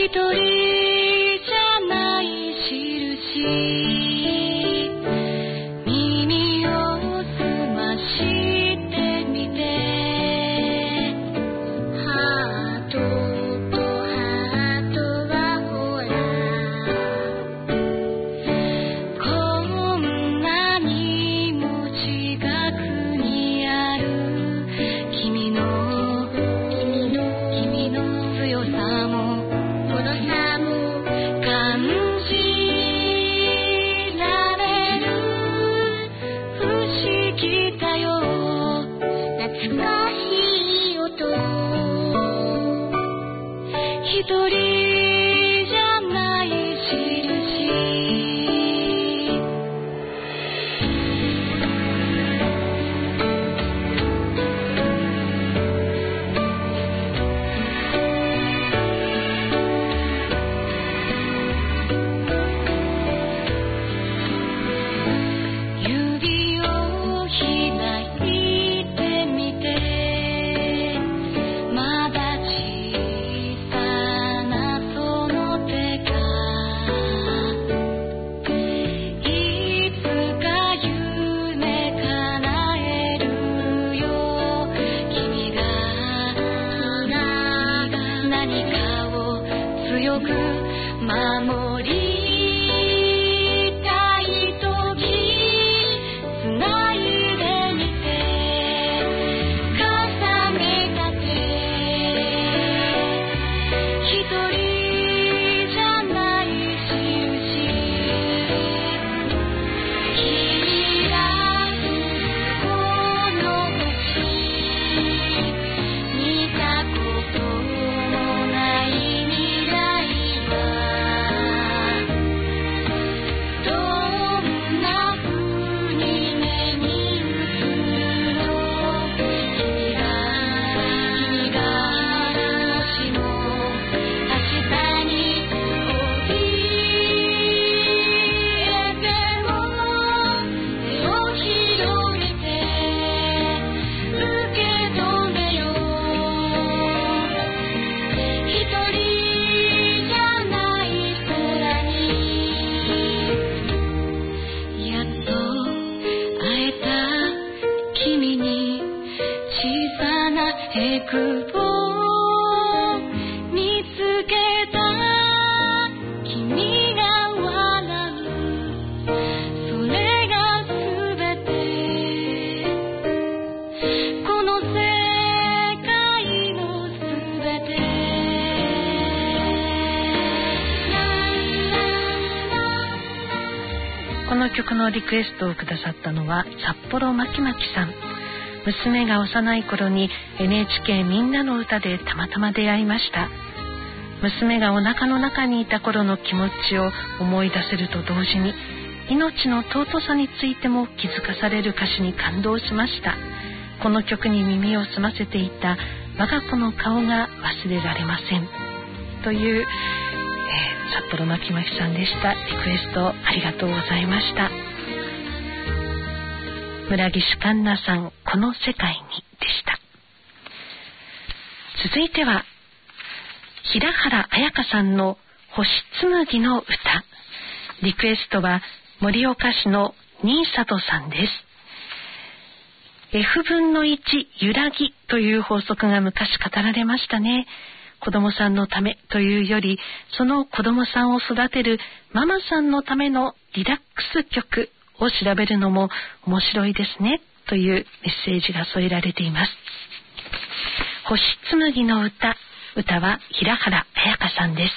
曲のリクエストをくださったのは札幌まきまきさん。娘が幼い頃に NHK みんなの歌でたまたま出会いました。娘がお腹の中にいた頃の気持ちを思い出せると同時に、命の尊さについても気づかされる歌詞に感動しました。この曲に耳を澄ませていた我が子の顔が忘れられません、という札幌まきまきさんでした。リクエストありがとうございました。村岸環奈さん、この世界にでした。続いては平原綾香さんの星紬の歌。リクエストは盛岡市の新里さんです。F 分の1揺らぎという法則が昔語られましたね。子供さんのためというより、その子供さんを育てるママさんのためのリラックス曲を調べるのも面白いですね、というメッセージが添えられています。星紬の歌、歌は平原綾香さんです。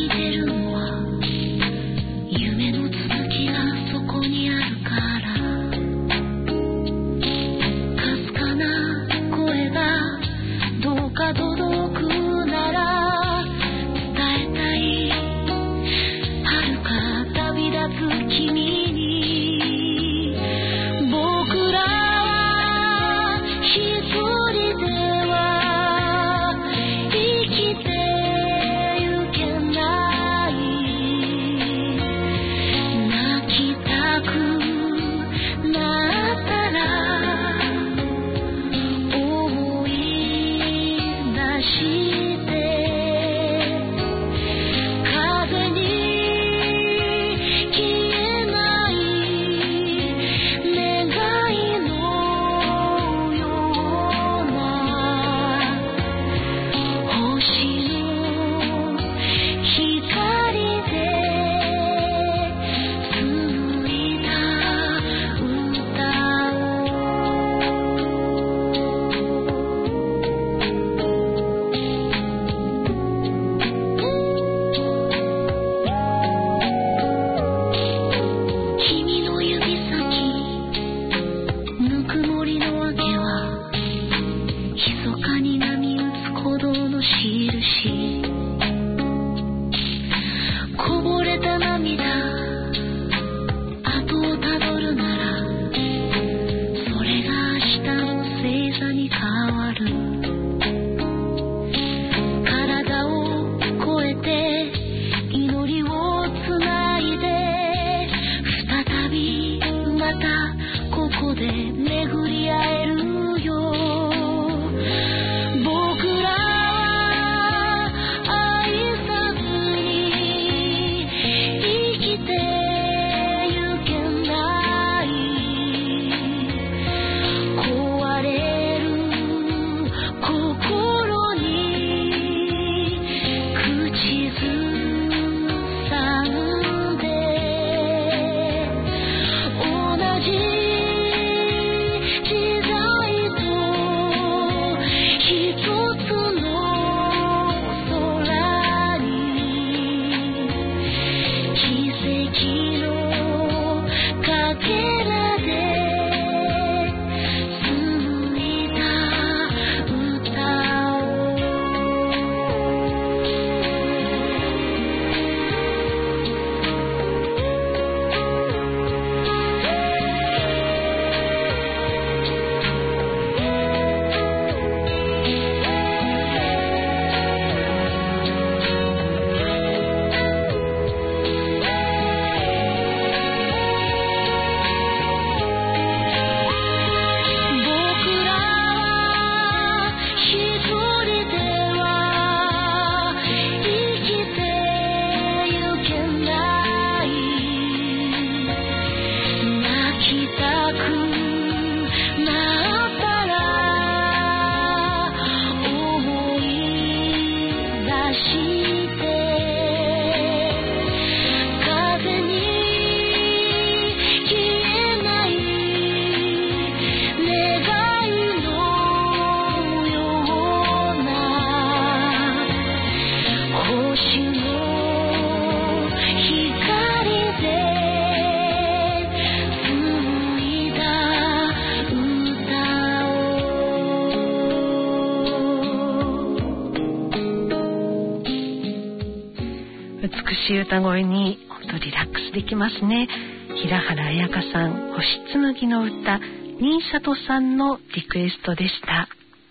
しい歌声に本当リラックスできますね。平原綾香さん、星紬の歌、新里さんのリクエストでした。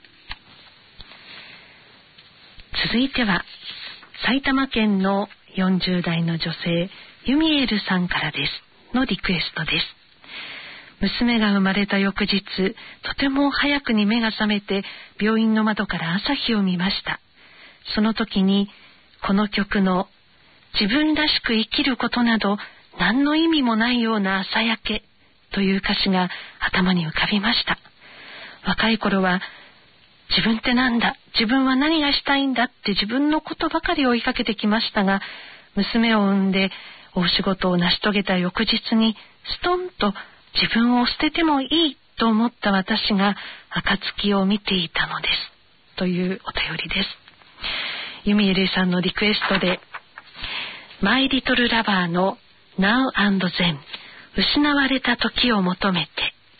続いては埼玉県の40代の女性ユミエルさんからですのリクエストです。娘が生まれた翌日、とても早くに目が覚めて病院の窓から朝日を見ました。その時にこの曲の自分らしく生きることなど何の意味もないような朝焼けという歌詞が頭に浮かびました。若い頃は自分ってなんだ、自分は何がしたいんだって自分のことばかり追いかけてきましたが、娘を産んで大仕事を成し遂げた翌日にストンと自分を捨ててもいいと思った私が暁を見ていたのですというお便りです。ユミエルさんのリクエストでマイリトルラバーの Now and Then 失われた時を求めて。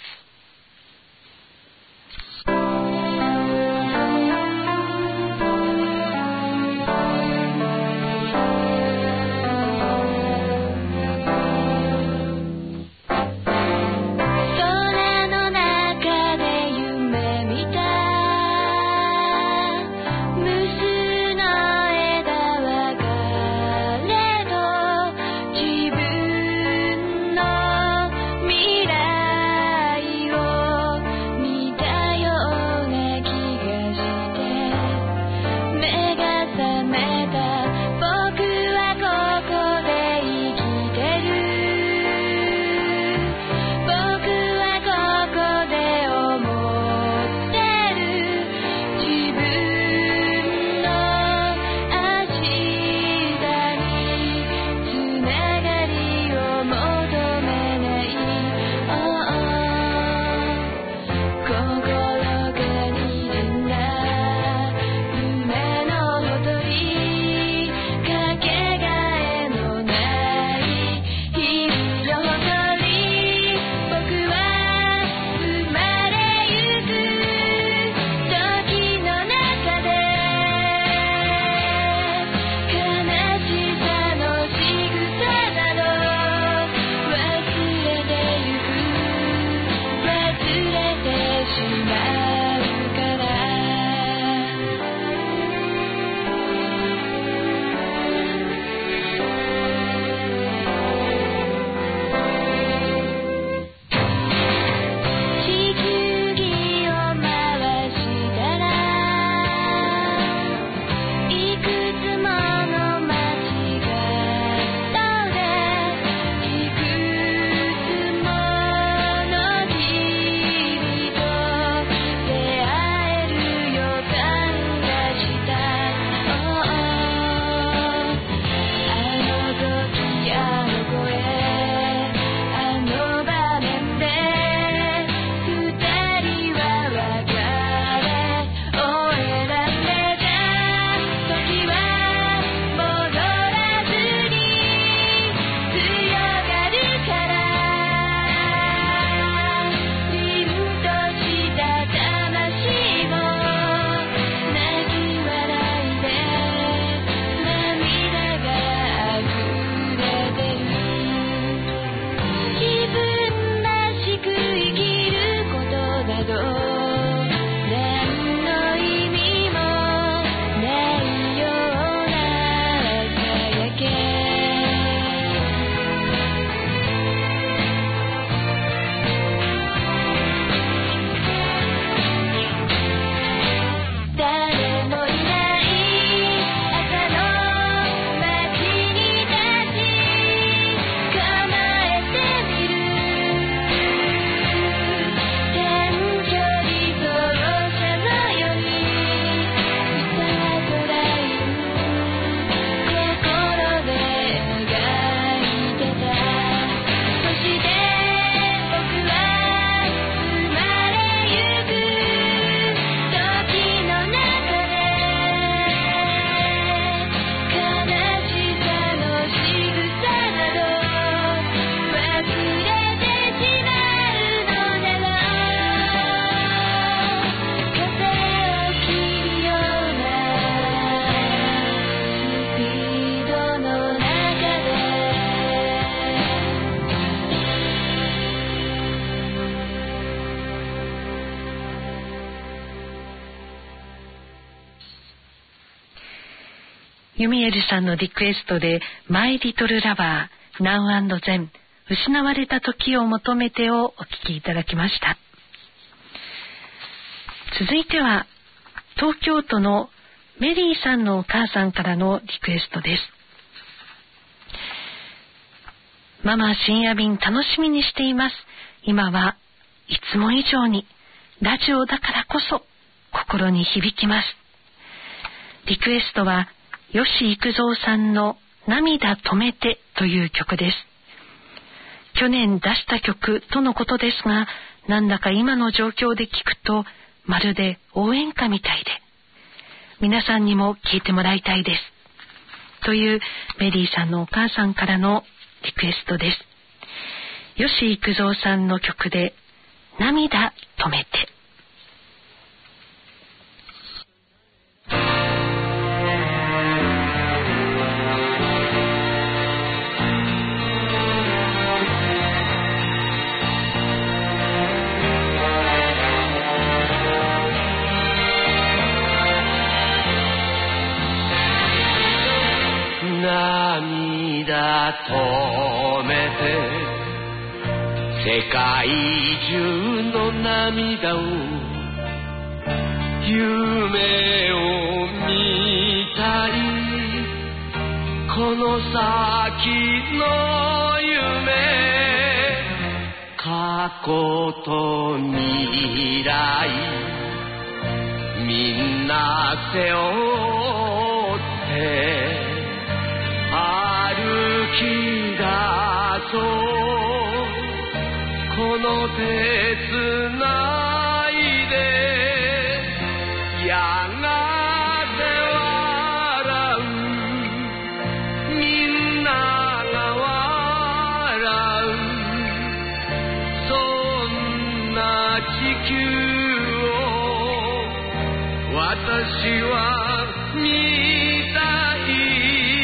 ユミエルさんのリクエストでマイリトルラバー Now and Then 失われた時を求めてをお聞きいただきました。続いては東京都のメリーさんのお母さんからのリクエストです。ママ、深夜便楽しみにしています。今はいつも以上にラジオだからこそ心に響きます。リクエストは吉幾三さんの涙止めてという曲です。去年出した曲とのことですが、なんだか今の状況で聞くとまるで応援歌みたいで、皆さんにも聴いてもらいたいです。 というメリーさんのお母さんからのリクエストです。吉幾三さんの曲で涙止めて。 涙止めて世界中の涙を夢を見たいこの先の夢過去と未来みんな背負って歩き出そうこの手つないでやがて笑うみんなが笑うそんな地球を私は見たい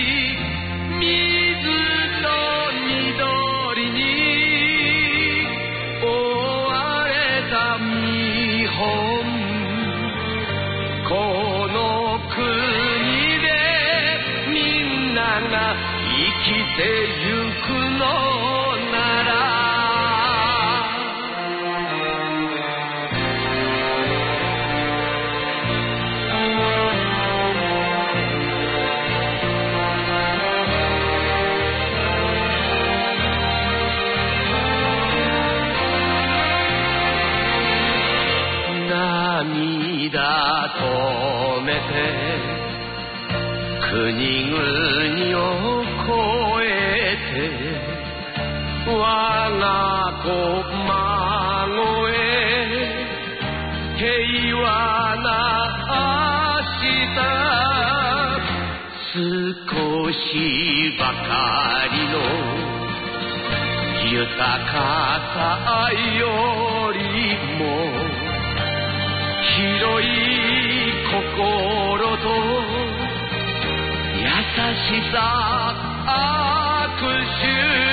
この国でみんなが生きてゆくのなら涙止めて国々を越えて我が子孫へ平和な明日少しばかりの豊かさよりも広い心と優しさ握手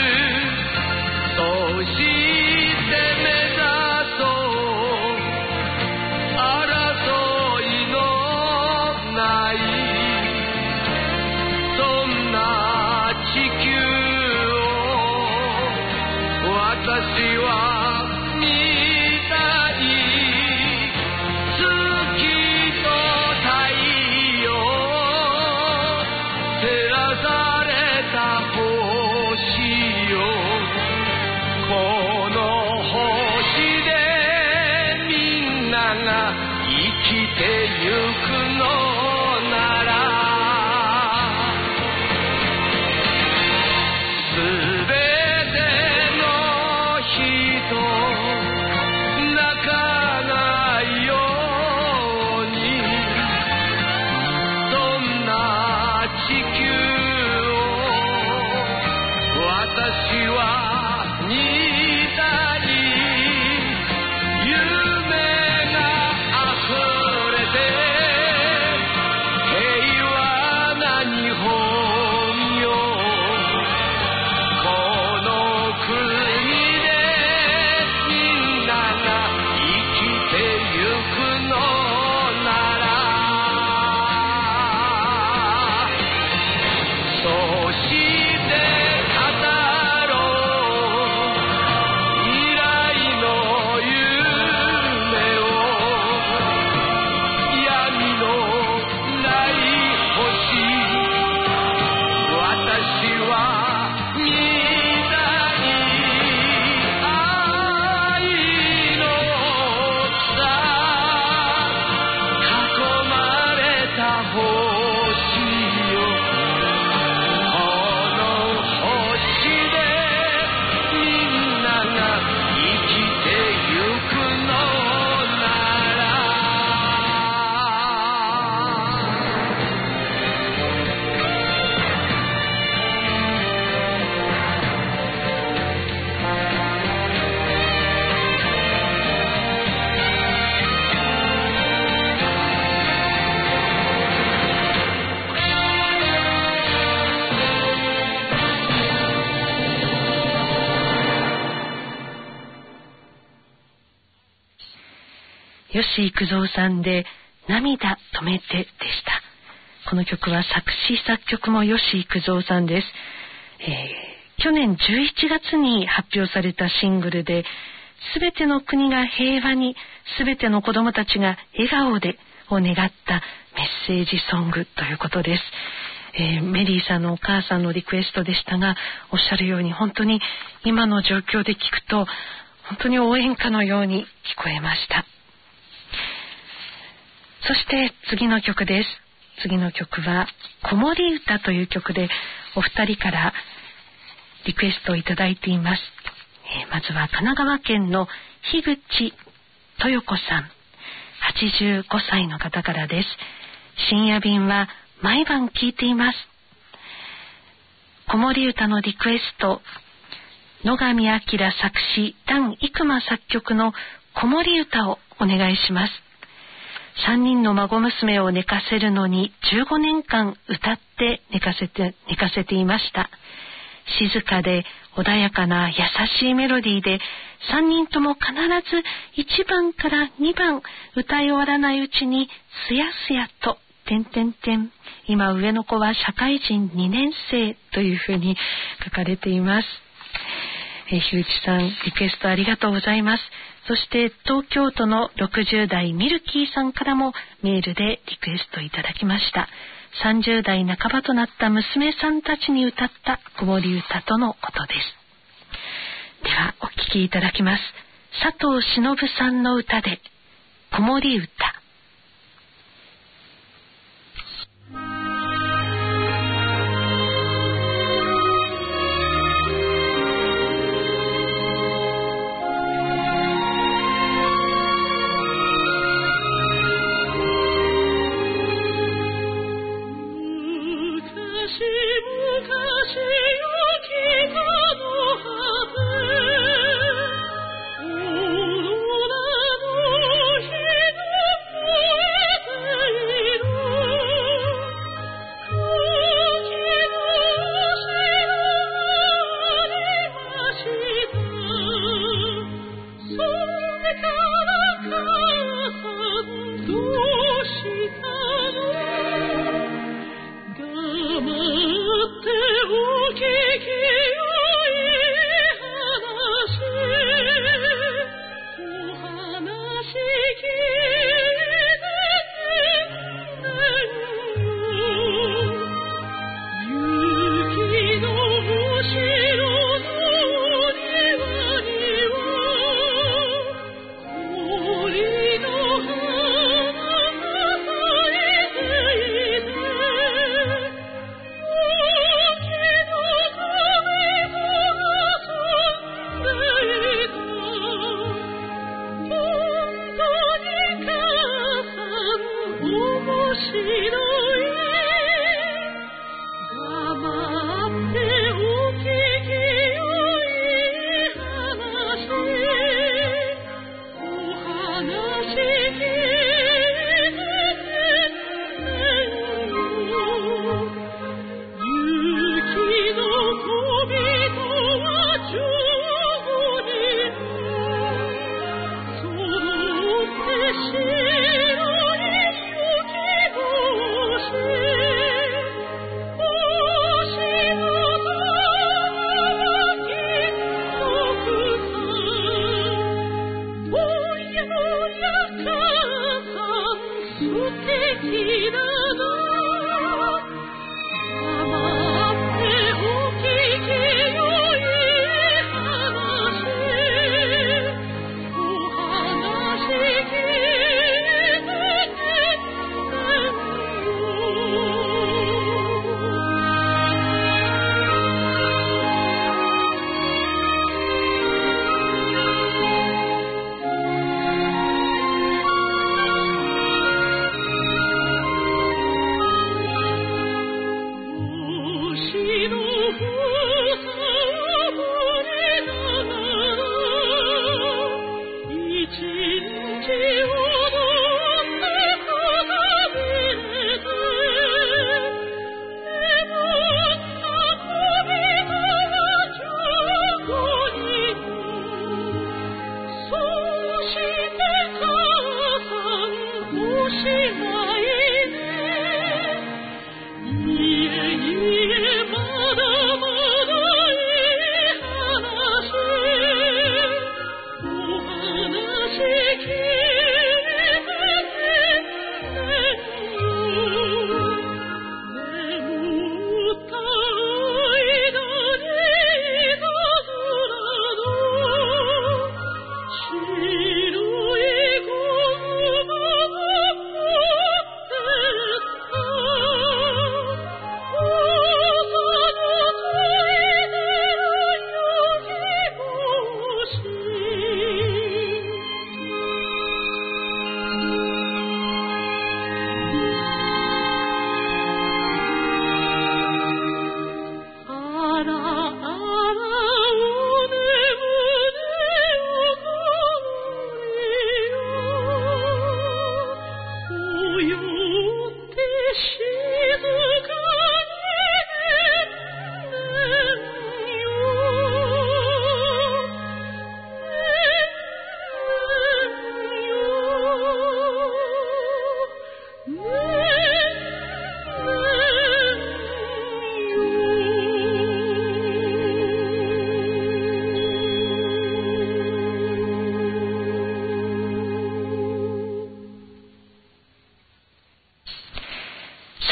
そして目指そう争いのないそんな地球を私は見たい生きてゆくのならすべての人泣かないようにそんな地球を私は見たいそして語ろう吉幾三さんで涙止めてでした。この曲は作詞作曲も吉幾三さんです。去年11月に発表されたシングルで、すべての国が平和に、すべての子どもたちが笑顔でを願ったメッセージソングということです。メリーさんのお母さんのリクエストでしたが、おっしゃるように本当に今の状況で聞くと本当に応援歌のように聞こえました。そして次の曲です。次の曲は子守歌という曲で、お二人からリクエストをいただいています。まずは神奈川県の樋口豊子さん、85歳の方からです。深夜便は毎晩聞いています。子守歌のリクエスト、野上彰作詞、檀生馬作曲の子守歌をお願いします。3人の孫娘を寝かせるのに15年間歌って寝かせていました。静かで穏やかな優しいメロディーで、3人とも必ず1番から2番歌い終わらないうちにすやすやと今上の子は社会人2年生というふうに書かれています。樋口さん、リクエストありがとうございます。そして東京都の60代ミルキーさんからもメールでリクエストいただきました。30代半ばとなった娘さんたちに歌った子守歌とのことです。ではお聴きいただきます。佐藤忍さんの歌で子守歌。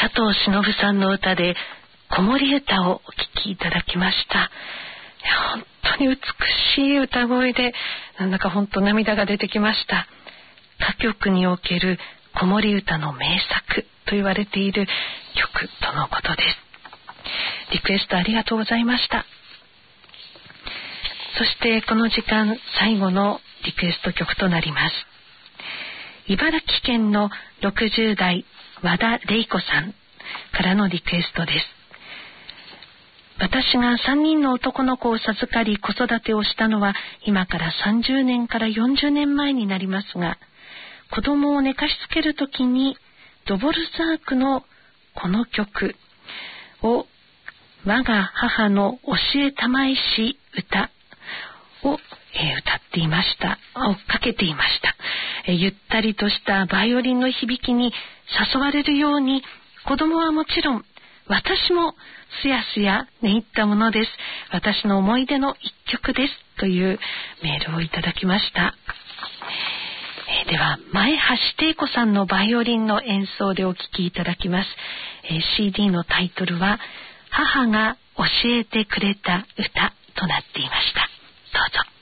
佐藤忍さんの歌で子守歌をお聴きいただきました。本当に美しい歌声で、なんだか本当涙が出てきました。歌曲における子守歌の名作と言われている曲とのことです。リクエストありがとうございました。そしてこの時間最後のリクエスト曲となります。茨城県の60代和田玲子さんからのリクエストです。私が3人の男の子を授かり子育てをしたのは今から30年から40年前になりますが、子供を寝かしつけるときにドボルザークのこの曲を我が母の教えたまえし歌を、歌っていました。かけていました。ゆったりとしたバイオリンの響きに誘われるように、子供はもちろん私もすやすや寝入ったものです。私の思い出の一曲ですというメールをいただきました。では前橋汀子さんのバイオリンの演奏でお聴きいただきます。CD のタイトルは母が教えてくれた歌となっていました。どうぞ。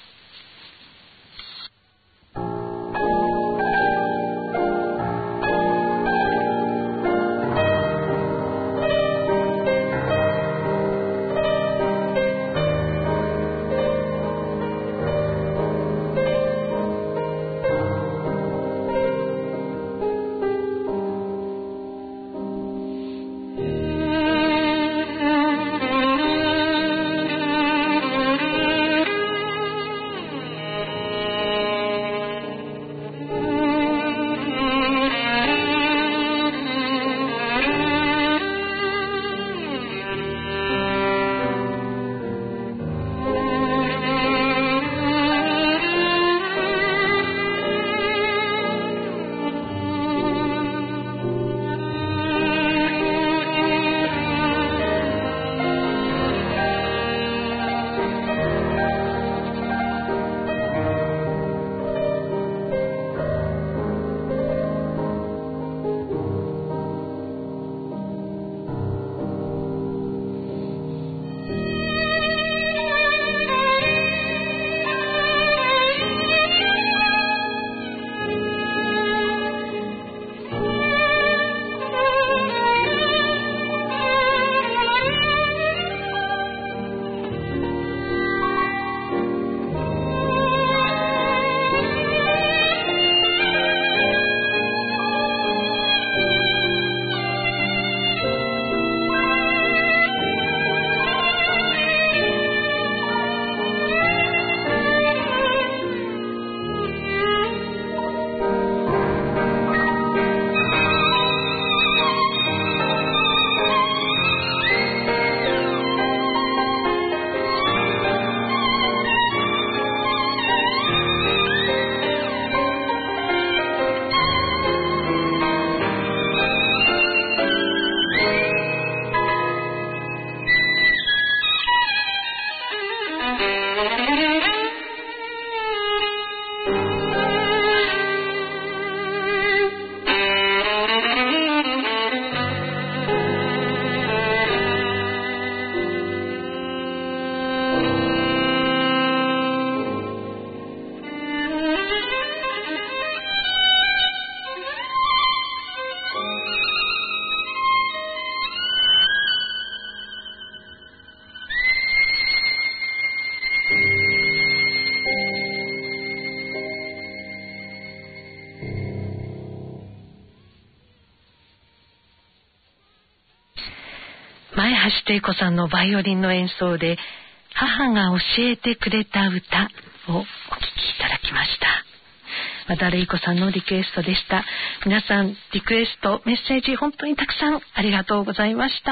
前橋汀子さんのバイオリンの演奏で母が教えてくれた歌をお聴きいただきました。和田玲子さんのリクエストでした。皆さんリクエストメッセージ本当にたくさんありがとうございました。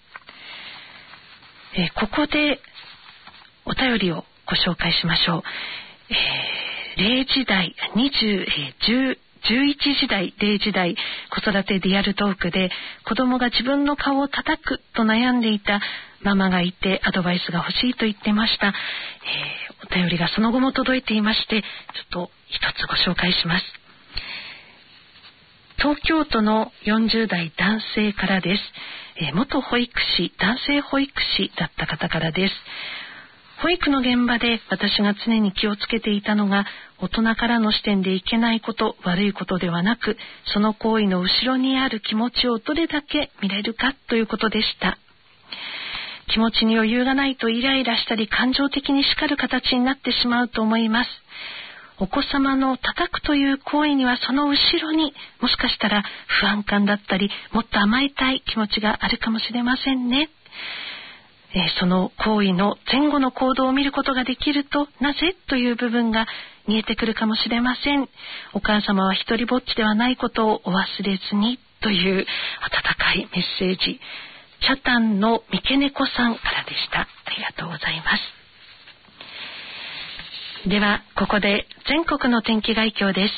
ここでお便りをご紹介しましょう。0時台11時台0時台子育てリアルトークで子供が自分の顔を叩くと悩んでいたママがいてアドバイスが欲しいと言ってました。お便りがその後も届いていまして、ちょっと一つご紹介します。 東京都の40代男性からです。元保育士、男性保育士だった方からです。保育の現場で私が常に気をつけていたのが、大人からの視点でいけないこと、悪いことではなく、その行為の後ろにある気持ちをどれだけ見れるかということでした。気持ちに余裕がないとイライラしたり感情的に叱る形になってしまうと思います。お子様の叩くという行為にはその後ろにもしかしたら不安感だったりもっと甘えたい気持ちがあるかもしれませんね。その行為の前後の行動を見ることができると、なぜという部分が見えてくるかもしれません。お母様は一人ぼっちではないことをお忘れずにという温かいメッセージ、チャタンの三毛猫さんからでした。ありがとうございます。ではここで全国の天気概況です。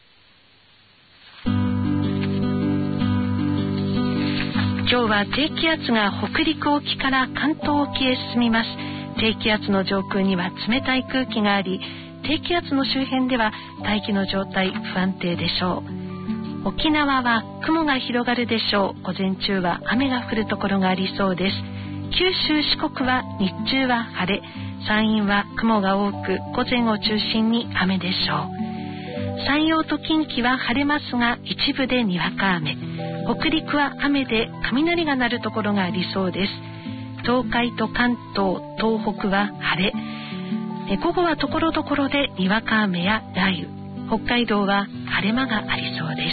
今日は低気圧が北陸沖から関東沖へ進みます。低気圧の上空には冷たい空気があり、低気圧の周辺では大気の状態不安定でしょう。沖縄は雲が広がるでしょう。午前中は雨が降るところがありそうです。九州四国は日中は晴れ、山陰は雲が多く午前を中心に雨でしょう。山陽と近畿は晴れますが一部でにわか雨、北陸は雨で雷が鳴るところがありそうです。東海と関東、東北は晴れ、午後はところどころでにわか雨や雷雨、北海道は晴れ間がありそうです。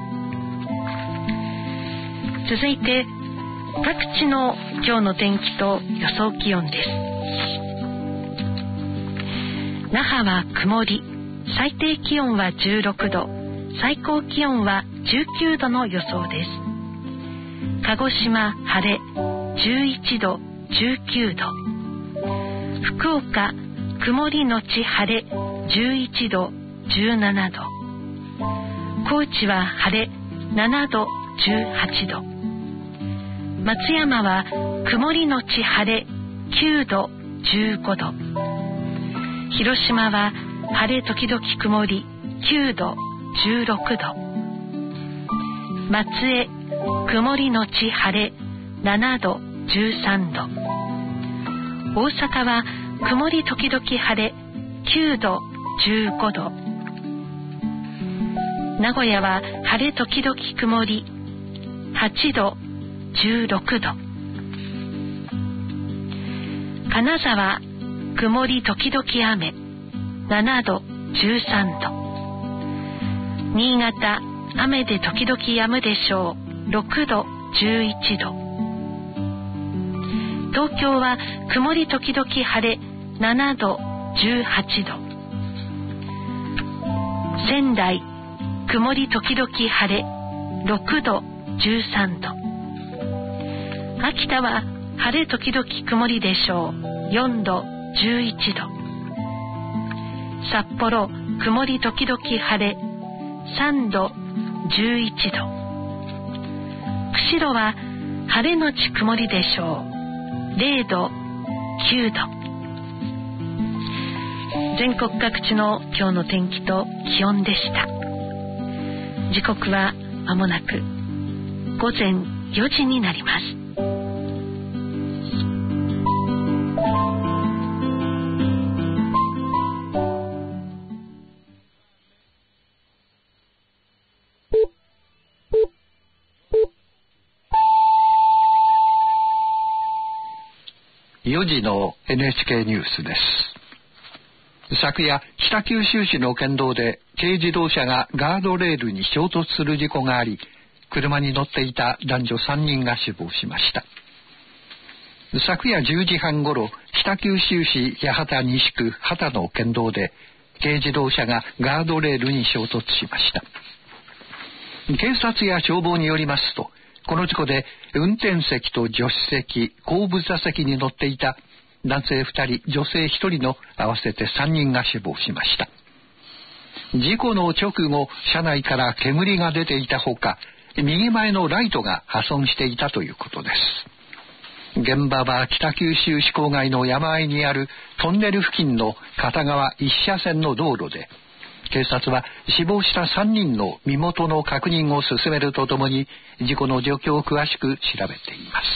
続いて各地の今日の天気と予想気温です。那覇は曇り、最低気温は16度、最高気温は19度の予想です。鹿児島晴れ、11度、19度。福岡曇りのち晴れ、11度、17度。高知は晴れ、7度、18度。松山は曇りのち晴れ、9度、15度。広島は晴れ時々曇り、9度、16度。松江曇りのち晴れ、7度、13度。大阪は曇り時々晴れ、9度、15度。名古屋は晴れ時々曇り、8度、16度。金沢曇り時々雨、7度、13度。新潟雨で時々止むでしょう、6度、11度。東京は曇り時々晴れ、7度、18度。仙台曇り時々晴れ、6度、13度。秋田は晴れ時々曇りでしょう、4度、11度。札幌曇り時々晴れ、3度、11度。釧路は晴れのち曇りでしょう、0度、9度。全国各地の今日の天気と気温でした。時刻は間もなく午前4時になります。 4時の NHK ニュースです。昨夜、北九州市の県道で軽自動車がガードレールに衝突する事故があり、車に乗っていた男女3人が死亡しました。昨夜10時半ごろ、北九州市八幡西区幡の県道で軽自動車がガードレールに衝突しました。警察や消防によりますと、この事故で運転席と助手席、後部座席に乗っていた男性2人、女性1人の合わせて3人が死亡しました。事故の直後、車内から煙が出ていたほか、右前のライトが破損していたということです。現場は北九州市郊外の山あいにあるトンネル付近の片側1車線の道路で、 警察は死亡した3人の身元の確認を進めるとともに、事故の状況を詳しく調べています。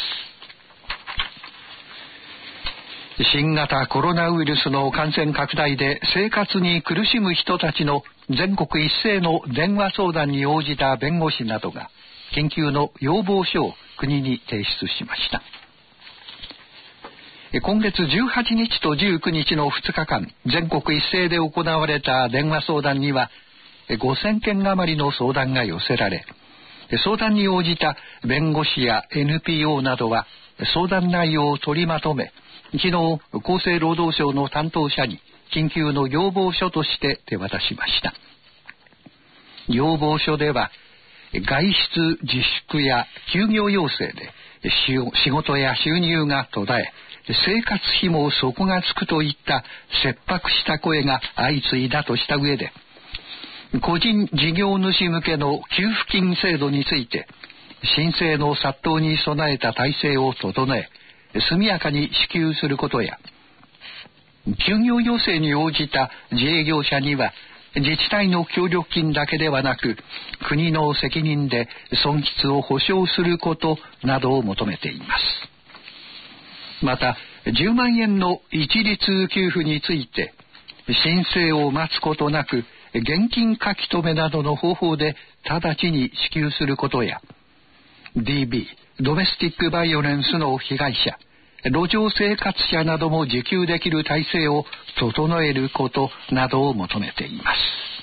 新型コロナウイルスの感染拡大で生活に苦しむ人たちの全国一斉の電話相談に応じた弁護士などが緊急の要望書を国に提出しました。今月18日と19日の2日間、全国一斉で行われた電話相談には5000件余りの相談が寄せられ、相談に応じた弁護士や NPO などは相談内容を取りまとめ、昨日厚生労働省の担当者に緊急の要望書として手渡しました。要望書では、外出自粛や休業要請で仕事や収入が途絶え、生活費も底がつくといった切迫した声が相次いだとした上で、個人事業主向けの給付金制度について申請の殺到に備えた体制を整え、速やかに支給することや、休業要請に応じた自営業者には自治体の協力金だけではなく国の責任で損失を補償することなどを求めています。また10万円の一律給付について申請を待つことなく現金書き留めなどの方法で直ちに支給することや、 DV ドメスティックバイオレンスの被害者、路上生活者なども受給できる体制を整えることなどを求めています。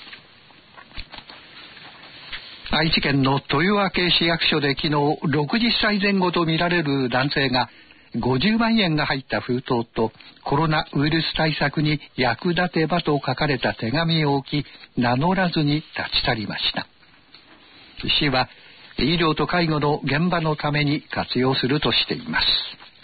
愛知県の豊明市役所で昨日60歳前後とみられる男性が50万円が入った封筒とコロナウイルス対策に役立てばと書かれた手紙を置き、名乗らずに立ち去りました。市は医療と介護の現場のために活用するとしています。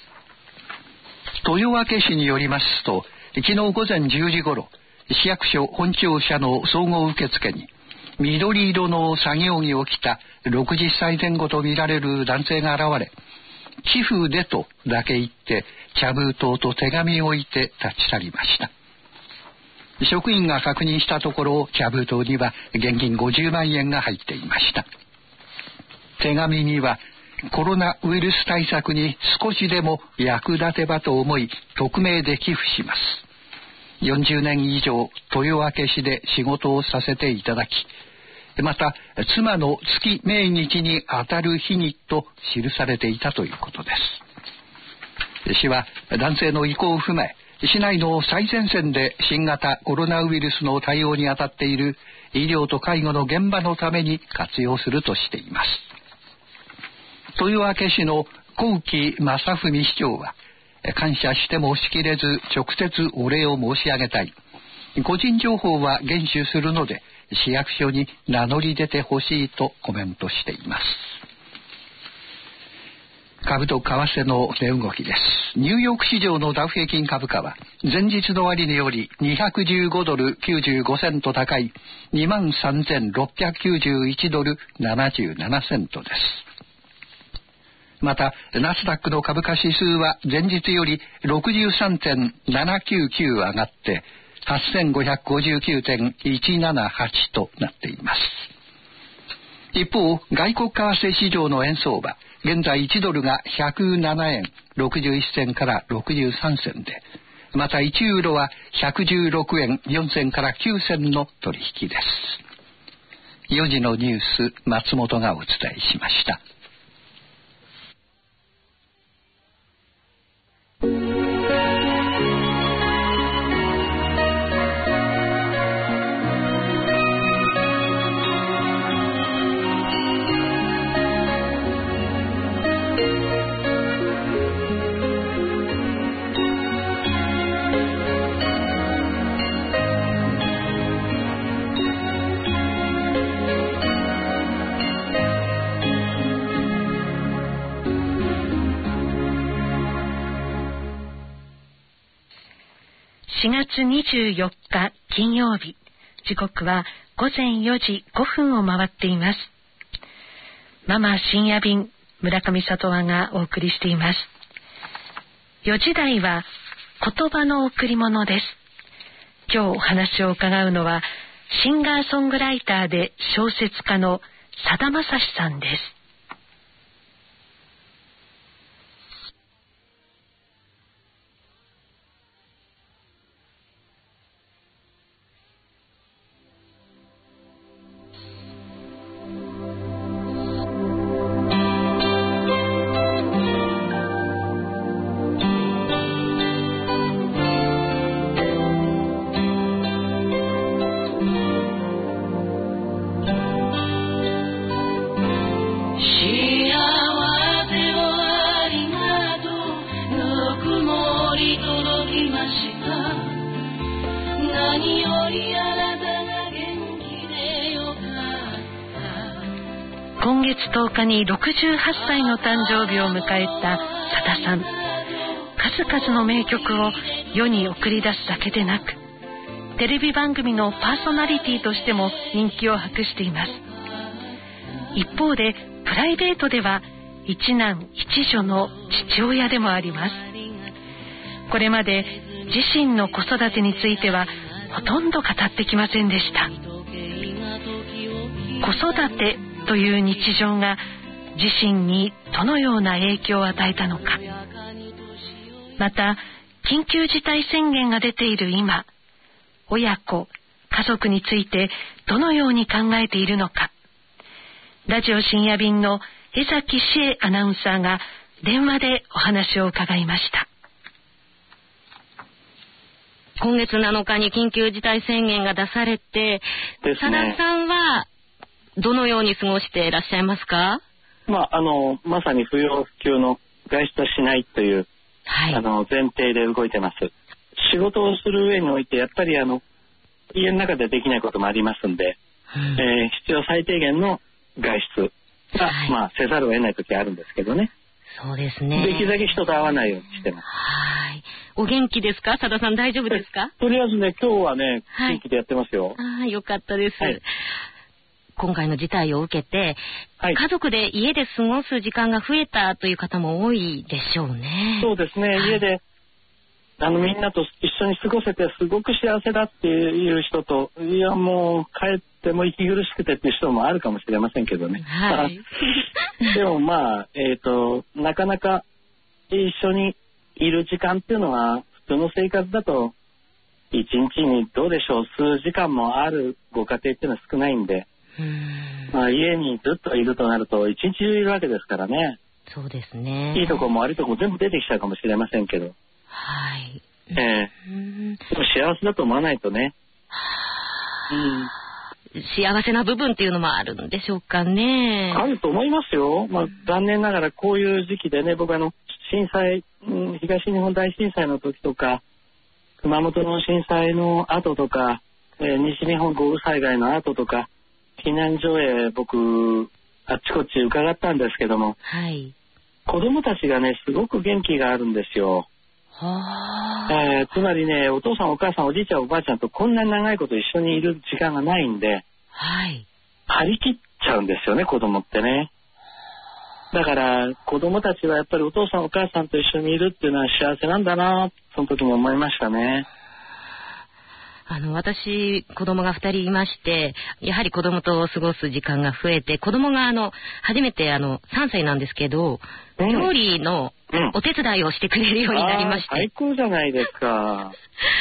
豊明市によりますと、昨日午前10時ごろ、市役所本庁舎の総合受付に緑色の作業着を着た60歳前後とみられる男性が現れ、寄付でとだけ言って茶封筒と手紙を置いて立ち去りました。職員が確認したところ、茶封筒には現金50万円が入っていました。手紙には、コロナウイルス対策に少しでも役立てばと思い匿名で寄付します。40年以上豊明市で仕事をさせていただき、また妻の月命日にあたる日にと記されていたということです。市は男性の意向を踏まえ、市内の最前線で新型コロナウイルスの対応に当たっている医療と介護の現場のために活用するとしています。豊明市の幸喜正文市長は、感謝してもしきれず直接お礼を申し上げたい。個人情報は厳守するので市役所に名乗り出てほしいとコメントしています。株と為替の値動きです。ニューヨーク市場のダウ平均株価は前日の終値より215ドル95セント高い 23,691 ドル77セントです。またナスダックの株価指数は前日より 63.799 上がって 8559.178 となっています。一方、外国為替市場の円相場、現在1ドルが107円61銭から63銭で、また1ユーロは116円4銭から9銭の取引です。4時のニュース、松本がお伝えしました。 4月24日金曜日、時刻は午前4時5分を回っています。ママ深夜便、村上里和がお送りしています。4時台は言葉の贈り物です。今日お話を伺うのはシンガーソングライターで小説家のさだまさしさんです。今月10日に68歳の誕生日を迎えたさださん。数々の名曲を世に送り出すだけでなく、テレビ番組のパーソナリティとしても人気を博しています。一方でプライベートでは一男一女の父親でもあります。これまで自身の子育てについてはほとんど語ってきませんでした。子育てという日常が自身にどのような影響を与えたのか、また緊急事態宣言が出ている今、親子、家族についてどのように考えているのか、ラジオ深夜便の江崎志恵アナウンサーが電話でお話を伺いました。 今月7日に緊急事態宣言が出されて、さださんはどのように過ごしていらっしゃいますか？ まさに不要不急の外出はしないという、前提で動いてます。仕事をする上においてやっぱり家の中でできないこともありますんで、必要最低限の外出が、せざるを得ない時あるんですけどね。 そうですね。 できるだけ人と会わないようにしてます。 はい。お元気ですか？さださん大丈夫ですか？ とりあえずね、今日はね、元気でやってますよ。 よかったです。今回の事態を受けて、家族で家で過ごす時間が増えたという方も多いでしょうね。 そうですね。家でみんなと一緒に過ごせてすごく幸せだっていう人と、いやもう帰っても息苦しくてっていう人もあるかもしれませんけどね。でもなかなか一緒にいる時間っていうのは普通の生活だと一日にどうでしょう、数時間もあるご家庭っていうのは少ないんで、家にずっといるとなると一日中いるわけですからね。 そうですね。 いいとこも悪いとこも全部出てきちゃうかもしれませんけど、でも幸せだと思わないとね。 幸せな部分っていうのもあるんでしょうかね。 あると思いますよ。残念ながらこういう時期でね、僕震災、東日本大震災の時とか熊本の震災の後とか、西日本豪雨災害の後とか避難所へ僕あっちこっち伺ったんですけども、子供たちがねすごく元気があるんですよ。つまりね、お父さんお母さんおじいちゃんおばあちゃんとこんな長いこと一緒にいる時間がないんで、張り切っちゃうんですよね、子供ってね。だから子供たちはやっぱりお父さんお母さんと一緒にいるっていうのは幸せなんだな、その時に思いましたね。 私子供が2人いまして、やはり子供と過ごす時間が増えて、子供が初めて3歳なんですけど、料理のお手伝いをしてくれるようになりまして、 最高じゃないですか。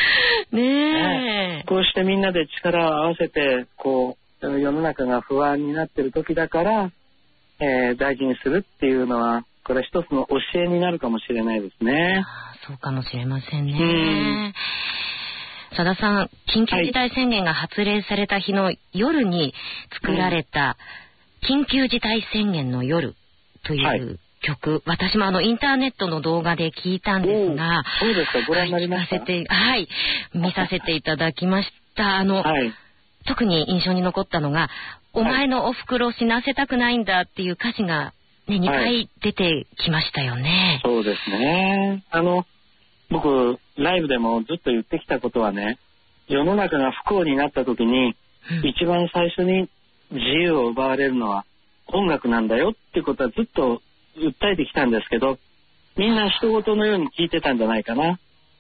ねえ、 こうしてみんなで力を合わせて世の中が不安になってる時だから、大事にするっていうのはこれ一つの教えになるかもしれないですね。 そうかもしれませんね。さださん、緊急事態宣言が発令された日の夜に作られた緊急事態宣言の夜という曲、私もインターネットの動画で聞いたんですが、 そうですか、ご覧になりました？ 見させていただきました。特に印象に残ったのが、お前のお袋死なせたくないんだっていう歌詞が、2回出てきましたよね。 そうですね。僕ライブでもずっと言ってきたことはね、世の中が不幸になった時に、一番最初に自由を奪われるのは音楽なんだよってことはずっと訴えてきたんですけど、みんな人事のように聞いてたんじゃないかな。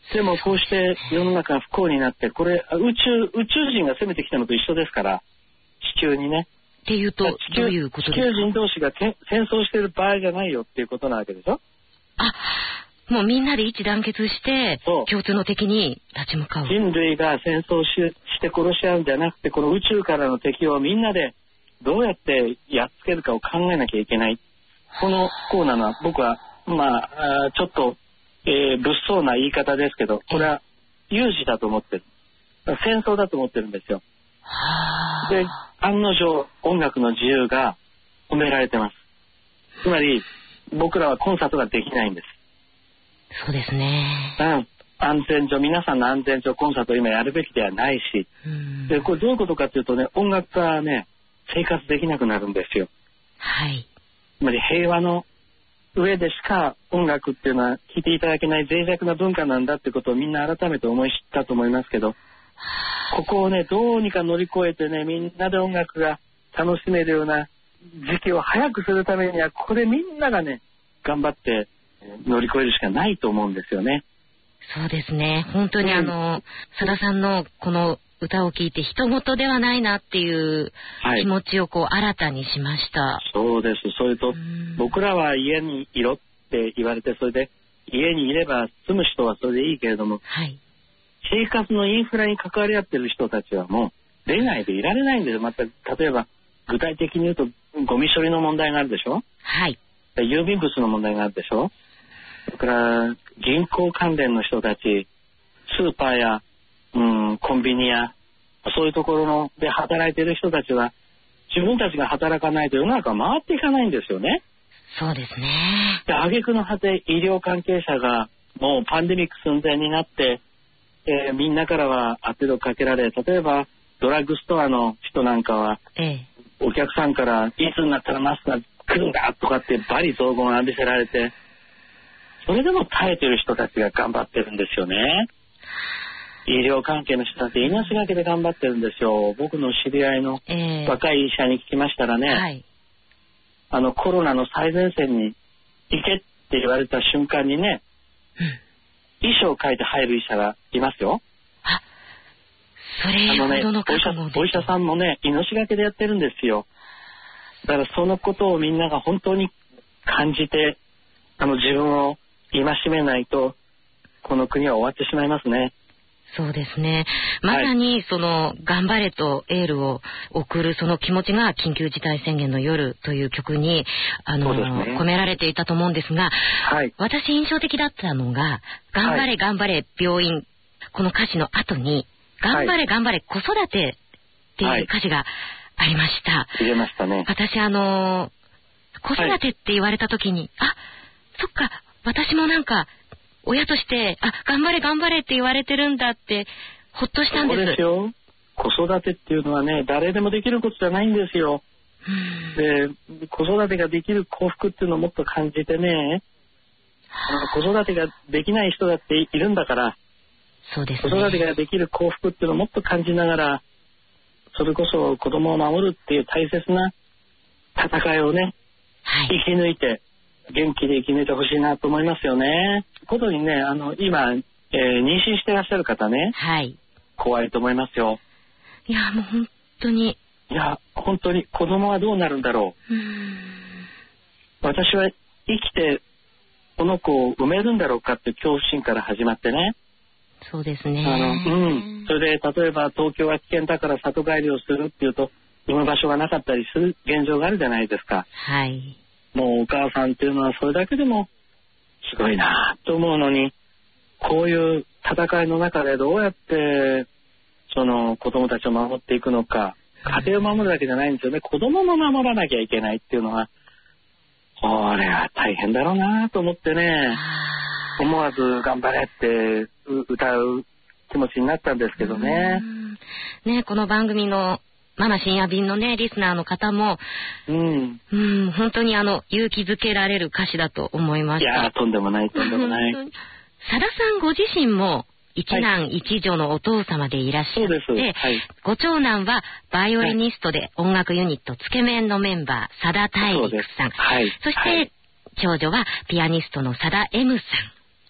でもこうして世の中が不幸になって、これ宇宙人が攻めてきたのと一緒ですから、地球にね。 っていうと、どういうことですか？ 地球人同士が戦争してる場合じゃないよっていうことなわけでしょ。 もうみんなで一致団結して共通の敵に立ち向かう。 人類が戦争して殺し合うんじゃなくて、この宇宙からの敵をみんなでどうやってやっつけるかを考えなきゃいけない。この不幸なのは、僕はちょっと、物騒な言い方ですけど、これは有事だと思ってる。戦争だと思ってるんですよ。で、案の定音楽の自由が止められてます。つまり僕らはコンサートができないんです。 そうですね。 安全上、皆さんの安全上コンサートを今やるべきではないし、でこれどういうことかというとね、音楽家はね、生活できなくなるんですよ。 はい。 つまり平和の上でしか音楽っていうのは聴いていただけない脆弱な文化なんだってことをみんな改めて思い知ったと思いますけど、ここをね、どうにか乗り越えてね、みんなで音楽が楽しめるような時期を早くするためには、これみんながね、頑張って乗り越えるしかないと思うんですよね。 そうですね。本当にさださんのこの歌を聴いて人事ではないなっていう気持ちを新たにしました。 そうです。それと僕らは家にいろって言われて、それで家にいれば住む人はそれでいいけれども、生活のインフラに関わり合ってる人たちはもう出ないでいられないんですよ。また例えば具体的に言うとゴミ処理の問題があるでしょ。郵便物の問題があるでしょ。それから銀行関連の人たち、スーパーや、コンビニやそういうところで働いている人たちは、自分たちが働かないと世の中は回っていかないんですよね。 そうですね。 で、挙句の果て医療関係者がもうパンデミック寸前になって、みんなからは圧力かけられ、例えばドラッグストアの人なんかは、お客さんからいつになったらマスクが来るんだとかって罵詈雑言を浴びせられて、それでも耐えてる人たちが頑張ってるんですよね。医療関係の人たち命がけで頑張ってるんですよ。僕の知り合いの若い医者に聞きましたらね、コロナの最前線に行けって言われた瞬間にね、遺書を書いて入る医者がいますよ。 それほどの覚悟で、 お医者さんもね、命がけでやってるんですよ。だからそのことをみんなが本当に感じて、自分を戒めないとこの国は終わってしまいますね。 そうですね。まさにその頑張れとエールを送るその気持ちが緊急事態宣言の夜という曲に込められていたと思うんですが、私印象的だったのが頑張れ頑張れ病院、この歌詞の後に頑張れ頑張れ子育てっていう歌詞がありました。 入れましたね。 私子育てって言われた時に、そっか、私もなんか親として頑張れ頑張れって言われてるんだってほっとしたんです。 そうですよ。子育てっていうのはね、誰でもできることじゃないんですよ。で、子育てができる幸福っていうのをもっと感じてね、子育てができない人だっているんだから、 そうですね、 子育てができる幸福っていうのをもっと感じながら、それこそ子供を守るっていう大切な戦いをね、生き抜いて、元気で生き抜いてほしいなと思いますよね。ことにね、今、妊娠してらっしゃる方ね、怖いと思いますよ。 いや、もう本当に。 いや、本当に子供はどうなるんだろう。私は生きてこの子を産めるんだろうかって恐怖心から始まってね。 そうですね。 それで例えば東京は危険だから里帰りをするっていうと産む場所がなかったりする現状があるじゃないですか。もうお母さんっていうのはそれだけでもすごいなと思うのに、こういう戦いの中でどうやってその子供たちを守っていくのか、家庭を守るだけじゃないんですよね。子供も守らなきゃいけないっていうのは、これは大変だろうなと思ってね、思わず頑張れって歌う気持ちになったんですけどね。 この番組のママ深夜便のねリスナーの方も、本当に勇気づけられる歌詞だと思いました。 いや、とんでもないとんでもない。 さださんご自身も一男一女のお父様でいらっしゃって、ご長男はバイオリニストで音楽ユニットつけ麺のメンバー、さだ大陸さん、そして長女はピアニストのさだ M さ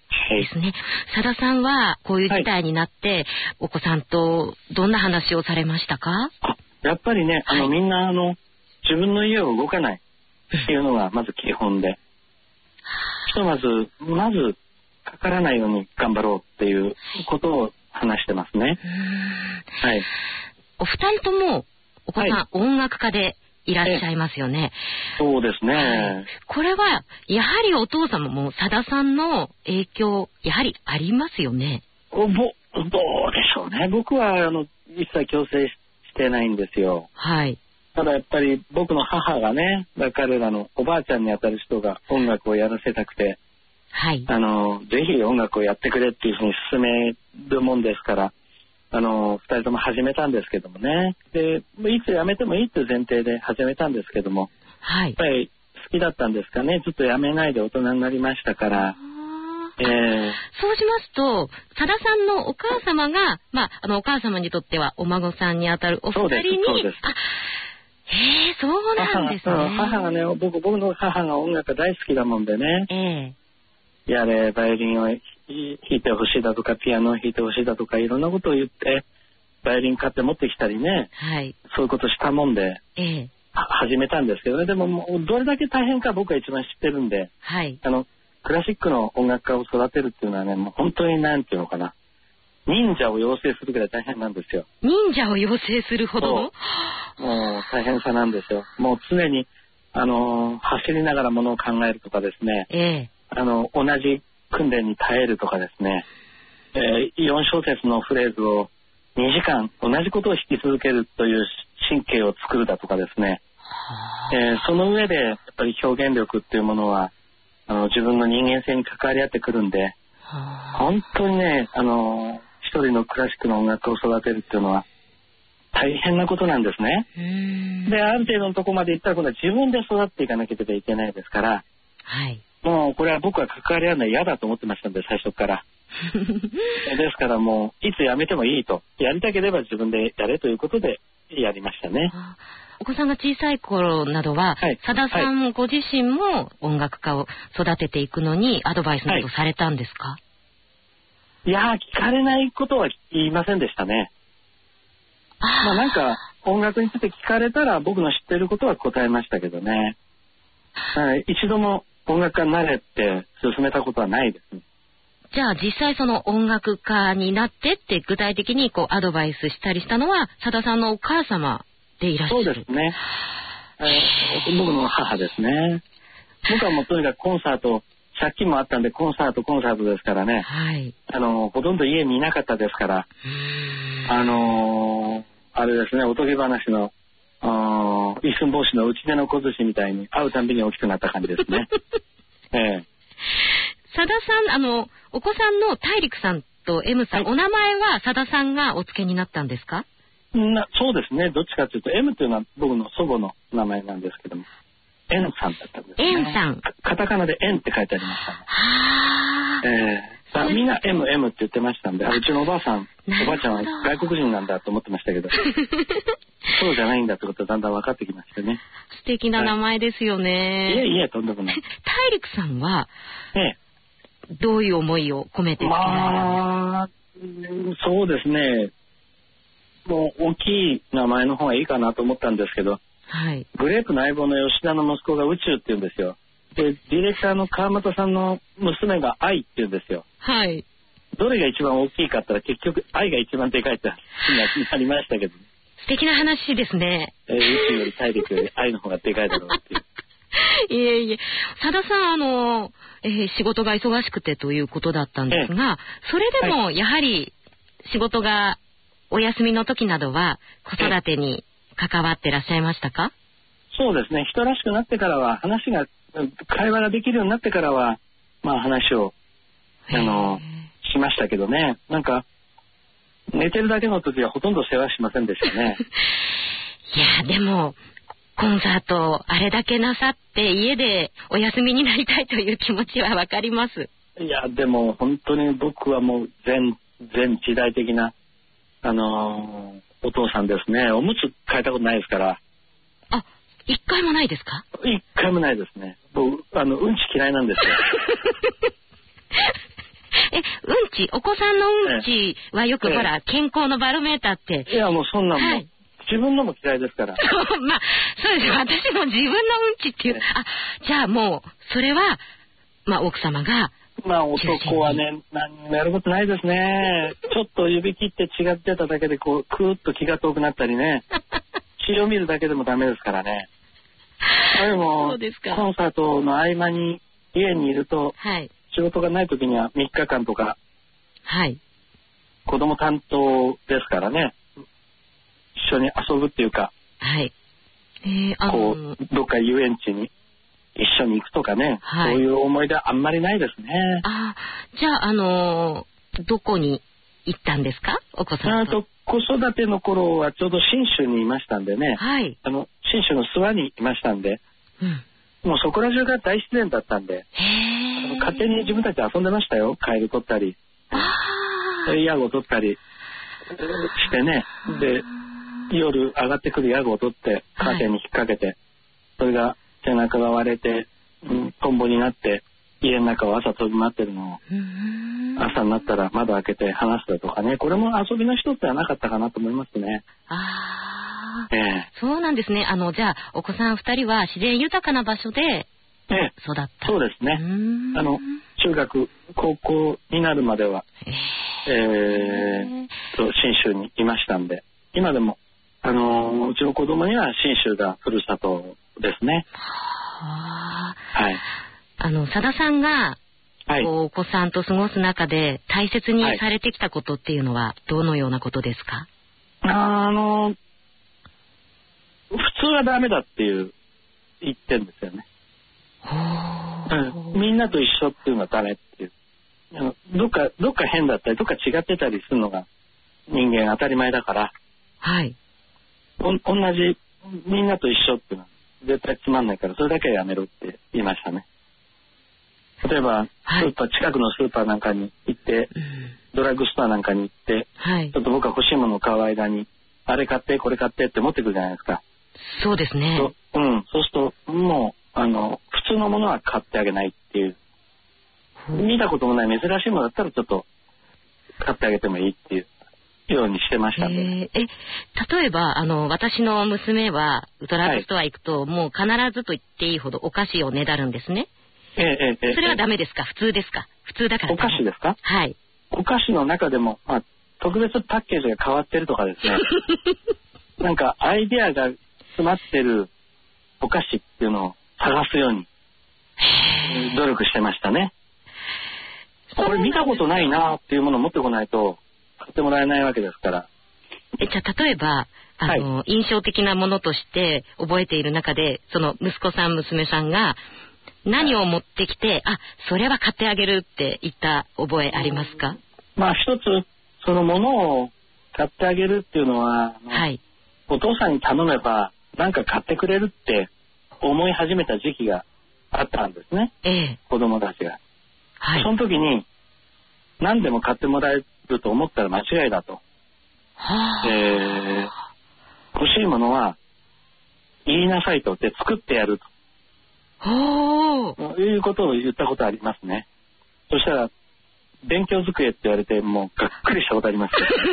ですね。佐田さんはこういう事態になって、お子さんとどんな話をされましたか？ やっぱりね、みんな自分の家を動かないっていうのがまず基本で、ひとまずかからないように頑張ろうっていうことを話してますね。はい。 お二人ともお子さん、音楽家でいらっしゃいますよね。 そうですね。 これはやはりお父様も佐田さんの影響やはりありますよね。 どうでしょうね。僕は一切強制してないんですよ。 はい。 ただやっぱり僕の母がね、彼らのおばあちゃんにあたる人が音楽をやらせたくて、 はい。 ぜひ音楽をやってくれっていうふうに勧めるもんですから、二人とも始めたんですけどもね。で、いつ辞めてもいいっていう前提で始めたんですけども、 はい。 やっぱり好きだったんですかね。ずっと辞めないで大人になりましたから。 そうしますと、佐田さんのお母様が、お母様にとってはお孫さんにあたるお二人に、 そうです。 そうなんですね。 母がね、僕の母が音楽が大好きだもんでね。やれ、バイオリンを弾いてほしいだとか、ピアノを弾いてほしいだとか、いろんなことを言って、バイオリン買って持ってきたりね。 はい。 そういうことしたもんで、始めたんですけどね。でも、どれだけ大変か僕は一番知ってるんで、 はい。 クラシックの音楽家を育てるっていうのはね、もう本当になんていうのかな。忍者を養成するくらい大変なんですよ。 忍者を養成するほどの？ もう大変さなんですよ。もう常に、走りながらものを考えるとかですね。同じ訓練に耐えるとかですね。4小節のフレーズを2時間同じことを弾き続けるという神経を作るだとかですね。その上でやっぱり表現力っていうものは自分の人間性に関わり合ってくるんで、本当にね、一人のクラシックの音楽を育てるっていうのは大変なことなんですね。で、ある程度のところまで行ったら今度は自分で育っていかなければいけないですから、 はい。 もうこれは僕は関わり合うのは嫌だと思ってましたんで、最初からですからもういつ辞めてもいいと、やりたければ自分でやれということでやりましたね。 お子さんが小さい頃などは、佐田さんご自身も音楽家を育てていくのにアドバイスなどされたんですか？ いや聞かれないことは言いませんでしたね。なんか音楽について聞かれたら僕の知ってることは答えましたけどね。一度も音楽家になれって勧めたことはないです。 じゃあ実際その音楽家になってって具体的にアドバイスしたりしたのは佐田さんのお母様でいらっしゃる？ そうですね。僕の母ですね。僕はもうとにかくコンサート、借金もあったんでコンサートですからね。 はい。 ほとんど家にいなかったですから、あれですね、おとぎ話の一寸法師の打ち出の小槌みたいに会うたんびに大きくなった感じですね。 佐田さん、お子さんの大陸さんと M さん、お名前は佐田さんがお付けになったんですか？ そうですね。どっちかというと M というのは僕の祖母の名前なんですけども、N さんだったんですね。 N さん。 カタカナで N って書いてありましたね。みんな M って言ってましたんで、うちのおばあちゃんは外国人なんだと思ってましたけど、そうじゃないんだってことはだんだん分かってきましてね。 素敵な名前ですよね。 いえ、とんでもない。 大陸さんは、どういう思いを込めてつけられたんですか？ そうですね。もう大きい名前の方がいいかなと思ったんですけど、 はい、 グレープの相棒の吉田の息子が宇宙って言うんですよ。で、ディレクターの川又さんの娘が愛って言うんですよ。 はい。 どれが一番大きいかって言ったら結局愛が一番でかいって話になりましたけど、 素敵な話ですね。 宇宙より大陸より愛の方がでかいだろうっていう。 いえ、佐田さん仕事が忙しくてということだったんですが、それでもやはり仕事がお休みの時などは子育てに関わってらっしゃいましたか？ そうですね。人らしくなってからは会話ができるようになってからは話をしましたけどね。なんか寝てるだけの時はほとんど世話しませんでしたね。 いやでもコンサートあれだけなさって家でお休みになりたいという気持ちはわかります。 いやでも本当に僕はもう全時代的なお父さんですね。おむつ変えたことないですから。 あ、一回もないですか？ 一回もないですね。僕うんち嫌いなんですよ。 お子さんのうんちはよくほら、健康のバロメーターって。 いや、もうそんなんも、はい、自分のも嫌いですから。 まあ、そうです。私も自分のうんちっていう。じゃあもう、それは、まあ奥様が。 まあ男はね、何もやることないですね。ちょっと指切って違ってただけで、こう、クーッと気が遠くなったりね。血を見るだけでもダメですからね。でも、コンサートの合間に家にいると、はい、仕事がない時には3日間とか、はい、子供担当ですからね、一緒に遊ぶっていうか、はい、こうどっか遊園地に一緒に行くとかね、はい、そういう思い出はあんまりないですね。 じゃあどこに行ったんですか、お子さんと。 子育ての頃はちょうど信州にいましたんでね、はい、信州の諏訪にいましたんで、うん、もうそこら中が大自然だったんで、勝手に自分たちで遊んでましたよ。カエル取ったり、ヤゴを取ったりしてね。で、夜上がってくるヤゴを取ってカーテンに引っ掛けて、はい、それが背中が割れて、トンボになって家の中を朝飛び回ってるのを、朝になったら窓開けて話すだとかね、これも遊びの一つではなかったかなと思いますね。 そうなんですね。じゃあお子さん2人は自然豊かな場所で育った。 そうですね。中学高校になるまでは、信州にいましたんで、今でもうちの子供には信州がふるさとですね。 はい。佐田さんが、はい、お子さんと過ごす中で大切にされてきたことっていうのはどのようなことですか？ 普通はダメだっていう言ってるんですよね。みんなと一緒っていうのはダメっていう。どっか変だったりどっか違ってたりするのが人間当たり前だから、はい、同じみんなと一緒っていうのは絶対つまんないから、それだけはやめろって言いましたね。例えば、はい、近くのスーパーなんかに行って、ドラッグストアなんかに行って、はい、ちょっと僕が欲しいものを買う間にあれ買ってこれ買ってって持ってくるじゃないですか。 そうですね。 そうするともう普通のものは買ってあげないっていう、見たこともない珍しいものだったらちょっと買ってあげてもいいっていうようにしてましたね。 例えば私の娘はドラッグストア行くと、はい、もう必ずと言っていいほどお菓子をねだるんですね。それはダメですか？普通ですか？普通だから。 お菓子ですか？はい。お菓子の中でも、特別パッケージが変わってるとかですね。なんかアイデアが詰まってるお菓子っていうのを探すように努力してましたね。これ見たことないなっていうものを持ってこないと買ってもらえないわけですから。 じゃあ例えばはい、印象的なものとして覚えている中で、その息子さん娘さんが何を持ってきて、それは買ってあげるって言った覚えありますか？ 一つそのものを買ってあげるっていうのは、はい、お父さんに頼めば何か買ってくれるって思い始めた時期があったんですね。子供たちが、はい、その時に何でも買ってもらえると思ったら間違いだと。欲しいものは言いなさいとで作ってやるということを言ったことありますね。そしたら勉強机って言われてもうがっくりしたことあります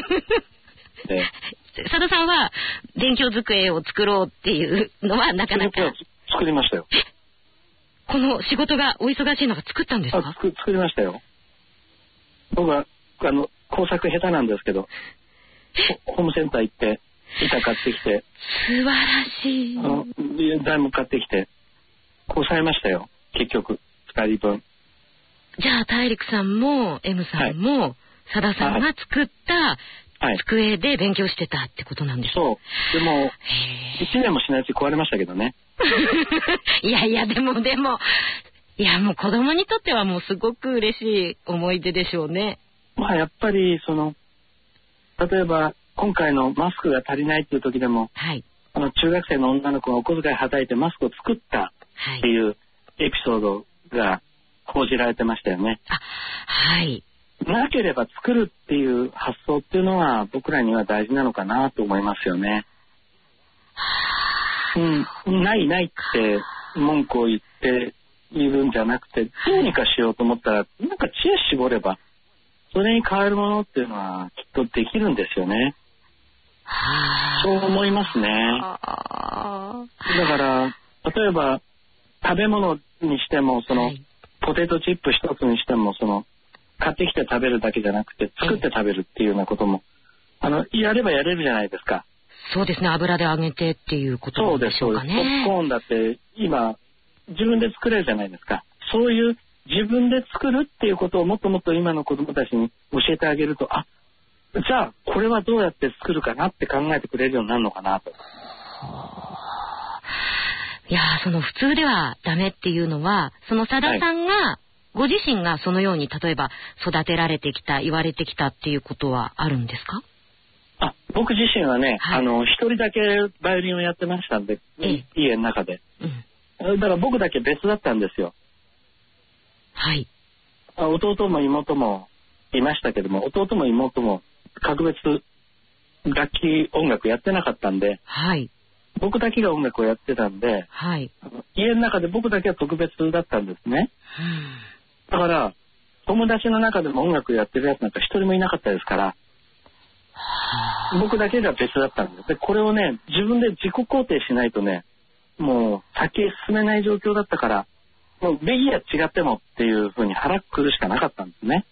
佐田さんは勉強机を作ろうっていうのはなかなか作りましたよ。 この仕事がお忙しいのが作ったんですか？ 作りましたよ。僕は工作下手なんですけどホームセンター行って板買ってきて素晴らしい材木買ってきてこうされましたよ。結局2人分。 じゃあ大陸さんも M さんも、はい、佐田さんが作った机で勉強してたってことなんですか？ そう。でも1年もしないうち壊れましたけどね。 いやでももう子供にとってはもうすごく嬉しい思い出でしょうね。 やっぱり例えば今回のマスクが足りないっていう時でも、はい、中学生の女の子がお小遣いはたいてマスクを作ったっていうエピソードが報じられてましたよね。はい。なければ作るっていう発想っていうのは僕らには大事なのかなと思いますよね。ないって文句を言っているんじゃなくて、どうにかしようと思ったらなんか知恵絞ればそれに変わるものっていうのはきっとできるんですよね。そう思いますね。だから例えば食べ物にしてもポテトチップ一つにしても買ってきて食べるだけじゃなくて作って食べるっていうようなこともやればやれるじゃないですか。 そうですね。油で揚げてっていうことなんでしょうかね。 そうです。ポップコーンだって今自分で作れるじゃないですか。そういう自分で作るっていうことをもっともっと今の子どもたちに教えてあげると、じゃあこれはどうやって作るかなって考えてくれるようになるのかなと。 いやー、普通ではダメっていうのは、佐田さんが、ご自身がそのように例えば育てられてきた、言われてきたっていうことはあるんですか？ 僕自身はね、一人だけバイオリンをやってましたんで、家の中で。だから僕だけ別だったんですよ。はい。弟も妹もいましたけども、弟も妹も格別楽器音楽やってなかったんで、はい。僕だけが音楽をやってたんで、はい。家の中で僕だけは特別だったんですね。だから友達の中でも音楽やってるやつなんか一人もいなかったですから、僕だけが別だったんです。でこれをね、自分で自己肯定しないとね、もう先へ進めない状況だったから、もうベギは違ってもっていう風に腹くるしかなかったんですね。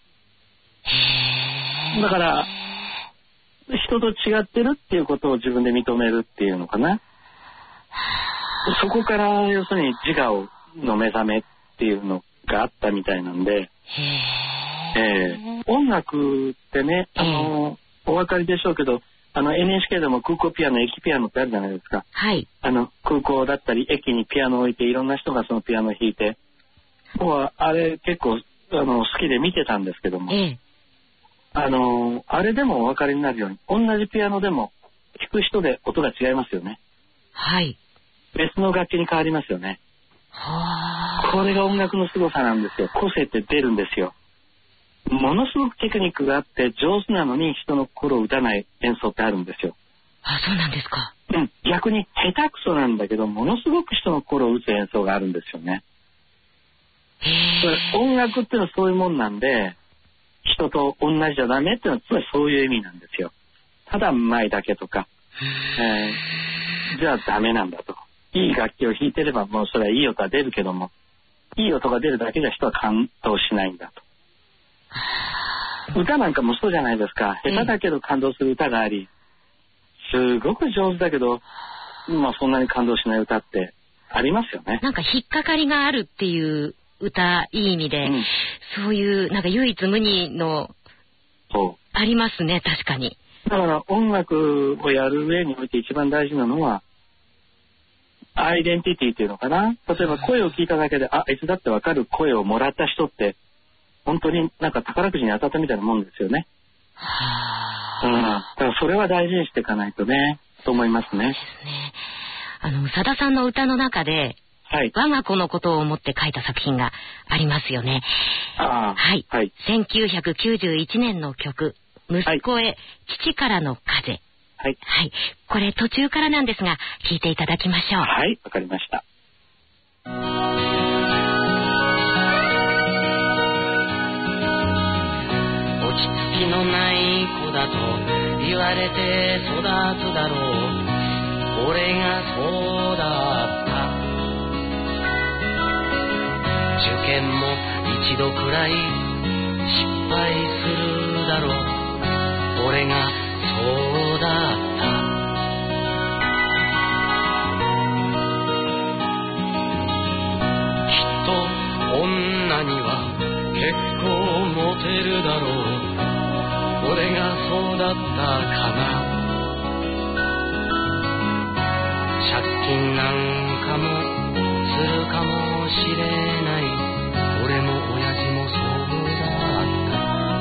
だから人と違ってるっていうことを自分で認めるっていうのかな。そこから要するに自我の目覚めっていうのがあったみたいなんで、音楽ってね、お分かりでしょうけど、NHK でも空港ピアノ、駅ピアノってあるじゃないですか。はい。空港だったり駅にピアノを置いて、いろんな人がそのピアノを弾いて、僕はあれ結構好きで見てたんですけども、あれでもお分かりになるように、同じピアノでも弾く人で音が違いますよね。はい。別の楽器に変わりますよね。これが音楽の凄さなんですよ。個性って出るんですよ。ものすごくテクニックがあって上手なのに人の心を打たない演奏ってあるんですよ。そうなんですか。逆に下手くそなんだけどものすごく人の心を打つ演奏があるんですよね。音楽っていうのはそういうもんなんで、人と同じじゃダメっていうのはつまりそういう意味なんですよ。ただうまいだけとか、じゃあダメなんだと。いい楽器を弾いてればもうそれはいい音が出るけども、いい音が出るだけじゃ人は感動しないんだと。歌なんかもそうじゃないですか。下手だけど感動する歌があり、すごく上手だけど、そんなに感動しない歌ってありますよね。なんか引っかかりがあるっていう歌、いい意味で、そういうなんか唯一無二のありますね。確かに。だから音楽をやる上において一番大事なのはアイデンティティっていうのかな。例えば声を聞いただけで、いつだってわかる声をもらった人って本当になんか宝くじに当たったみたいなもんですよね。だからそれは大事にしていかないとね、と思いますね。そうですね。佐田さんの歌の中で、我が子のことを思って書いた作品がありますよね。1991年の曲、息子へ父からの風。これ途中からなんですが、聞いていただきましょう。はい、わかりました。 落ち着きのない子だと言われて育つだろう。俺がそうだった。受験も一度くらい失敗するだろう。俺がそうだった。きっと女には結構モテるだろう。俺がそうだったかな。借金なんかもするかもしれない。俺も親父もそうだった。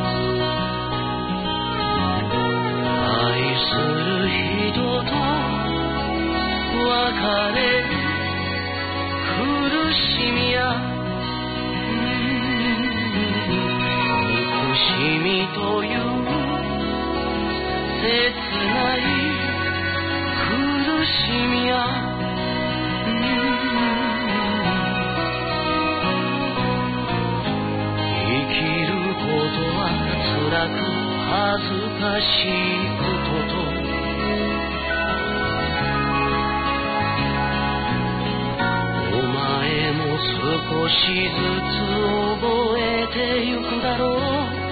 愛する人と別れる苦しみや憎しみという切ない苦しみや生きることは辛なく恥ずかしいこととお前も少しずつ覚えてゆくだろう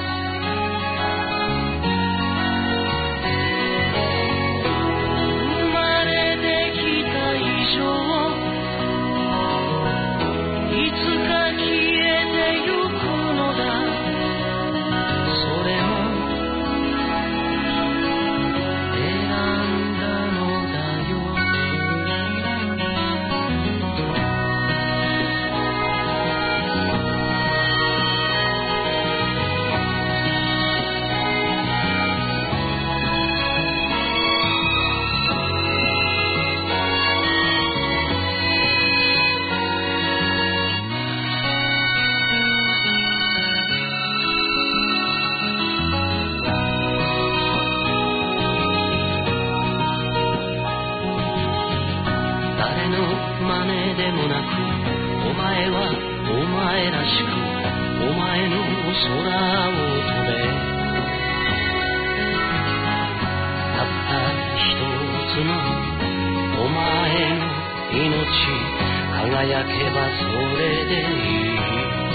輝けばそれでいい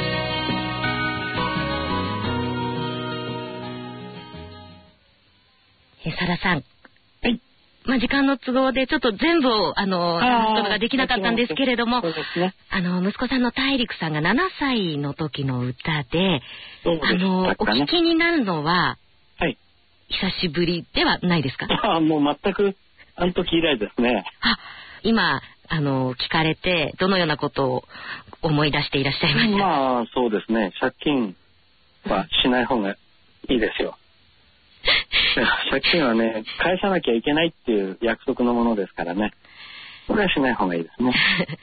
さださん、 はい。 時間の都合でちょっと全部を話すことができなかったんですけれども、 そうですね、 息子さんの大陸さんが7歳の時の歌で、 そうでしたかね、 お聞きになるのは、 はい、 久しぶりではないですか？ もう全くあの時以来ですね。 今聞かれてどのようなことを思い出していらっしゃいました？ まあそうですね、借金はしない方がいいですよ。借金はね、返さなきゃいけないっていう約束のものですからね、これはしない方がいいですね。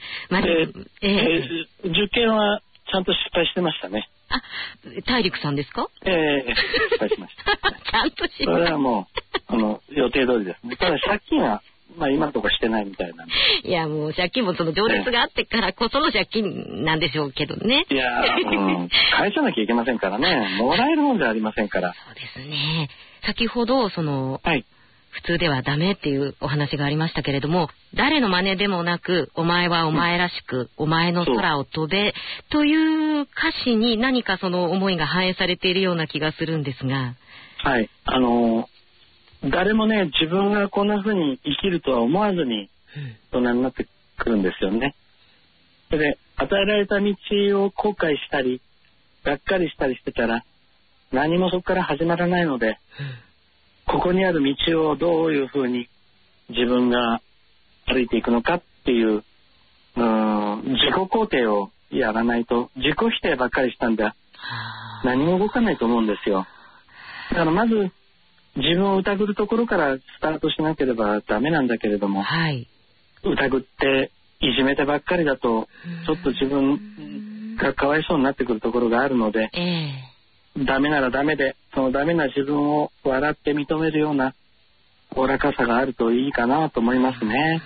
受験はちゃんと失敗してましたね。 大陸さんですか？ 失敗しました。 ちゃんと失敗。 それはもう予定通りですね。ただ借金は今のところしてないみたいなんで。 いやもう借金もその情熱があってからこその借金なんでしょうけどね。 いや返さなきゃいけませんからね。もらえるもんじゃありませんから。 そうですね。先ほどはい、 普通ではダメっていうお話がありましたけれども、誰の真似でもなくお前はお前らしく、お前の空を飛べという歌詞に何かその思いが反映されているような気がするんですが。 はい、誰もね、自分がこんな風に生きるとは思わずに大人になってくるんですよね。それで与えられた道を後悔したりがっかりしたりしてたら何もそこから始まらないので、ここにある道をどういう風に自分が歩いていくのかっていう、自己肯定をやらないと、自己否定ばっかりしたんで何も動かないと思うんですよ。だからまず自分を疑うところからスタートしなければダメなんだけれども、 はい、 疑っていじめてばっかりだとちょっと自分がかわいそうになってくるところがあるので、ダメならダメで、そのダメな自分を笑って認めるようなおおらかさがあるといいかなと思いますね。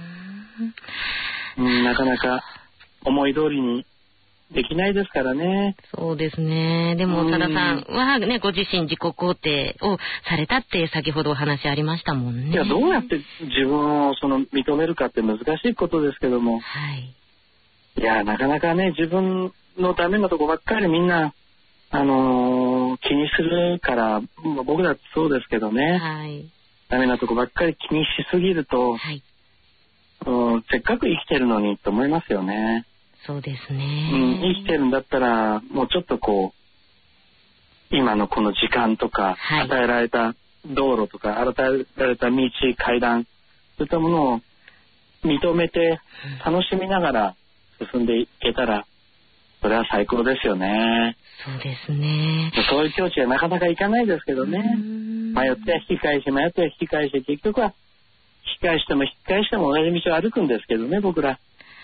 なかなか思い通りにできないですからね。 そうですね。でもさださんはね、ご自身自己肯定をされたって先ほどお話ありましたもんね。 いや、どうやって自分を認めるかって難しいことですけども、 はい、 いやなかなかね、自分のダメなとこばっかりみんな気にするから、僕だってそうですけどね、 はい、 ダメなとこばっかり気にしすぎると、 はい、 せっかく生きてるのにと思いますよね。 そうですね、 生きてるんだったらもうちょっと今のこの時間とか、 はい、 与えられた道路とか与えられた道、階段、そういったものを認めて楽しみながら進んでいけたら、それは最高ですよね。 そうですね。 そういう境地はなかなかいかないですけどね。迷って引き返し、迷って引き返し、結局は引き返しても引き返しても同じ道を歩くんですけどね、僕ら。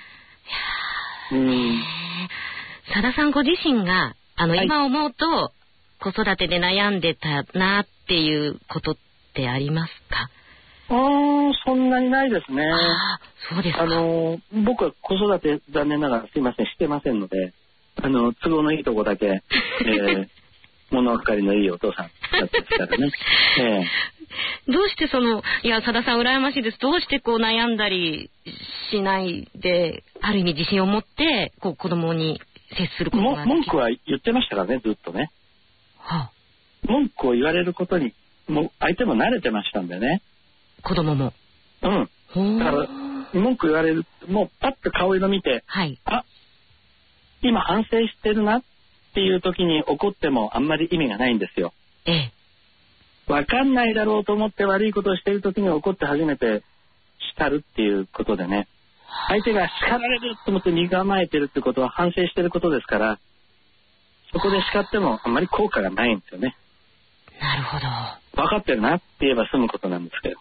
さださんご自身が今思うと子育てで悩んでたなっていうことってありますか？ そんなにないですね。 そうですか。 僕は子育て残念ながらすいませんしてませんので、都合のいいとこだけ、 物分かりのいいお父さんだったですからね。 どうしていや、さださん羨ましいです。どうしてこう悩んだりしないで、ある意味自信を持って、こう子供に接することができる。 文句は言ってましたからね、ずっとね。 はあ、 文句を言われることに、もう相手も慣れてましたんでね。 子供も。 うん。だから、文句言われる、もうパッと顔色見て、 はい。 あ、今反省してるなっていう時に怒ってもあんまり意味がないんですよ。わかんないだろうと思って悪いことをしている時に怒って初めて叱るっていうことでね。相手が叱られると思って身構えてるってことは反省してることですから、そこで叱ってもあんまり効果がないんですよね。 なるほど。 分かってるなって言えば済むことなんですけど。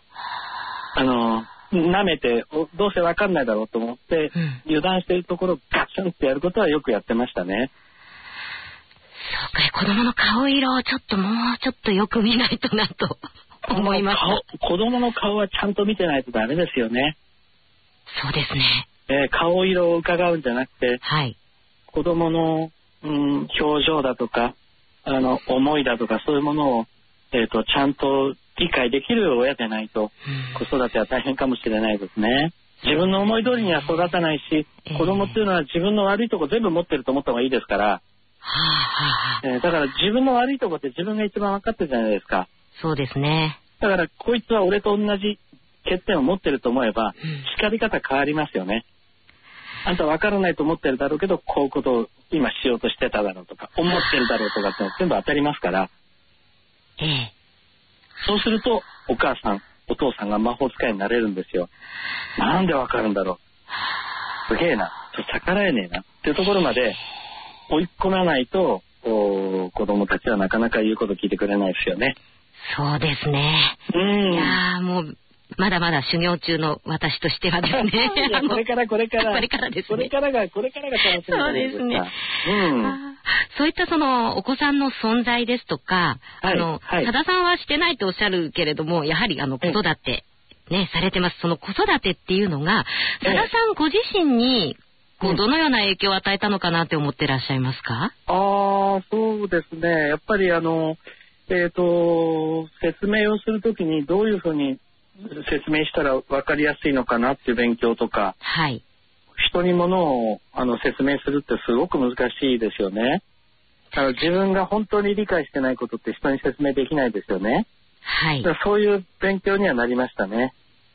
舐めてどうせ分かんないだろうと思って、油断しているところをガツンってやることはよくやってましたね。 そうか、子供の顔色をもうちょっとよく見ないとなと思いました。 子供の顔はちゃんと見てないとダメですよね。 そうですね。 顔色を伺うんじゃなくて、 はい、 子供の、表情だとか思いだとかそういうものを、ちゃんと理解できる親でないと、子育ては大変かもしれないですね。自分の思い通りには育たないし、子供っていうのは自分の悪いとこ全部持ってると思った方がいいですから、だから自分の悪いとこって自分が一番分かってるじゃないですか。 そうですね。 だからこいつは俺と同じ欠点を持ってると思えば、叱り方変わりますよね。あんた分からないと思ってるだろうけど、こういうことを今しようとしてただろうとか思ってるだろうとかって全部当たりますから、そうするとお母さんお父さんが魔法使いになれるんですよ。なんで分かるんだろう、すげえな、逆らえねえなっていうところまで追い込まないと子供たちはなかなか言うこと聞いてくれないですよね。 そうですね。いやもうまだまだ修行中の私としてはですねこれからですね。これからが楽しみです。 そうですね。そういったお子さんの存在ですとか、多田さんはしてないとおっしゃるけれども、やはり子育てねされてます。その子育てっていうのが多田さんご自身にどのような影響を与えたのかなって思ってらっしゃいますか？ そうですね。やっぱり説明をするときにどういうふうに説明したら分かりやすいのかなっていう勉強とか、 はい、 人にものを説明するってすごく難しいですよね。自分が本当に理解してないことって人に説明できないですよね。 はい、 そういう勉強にはなりましたね。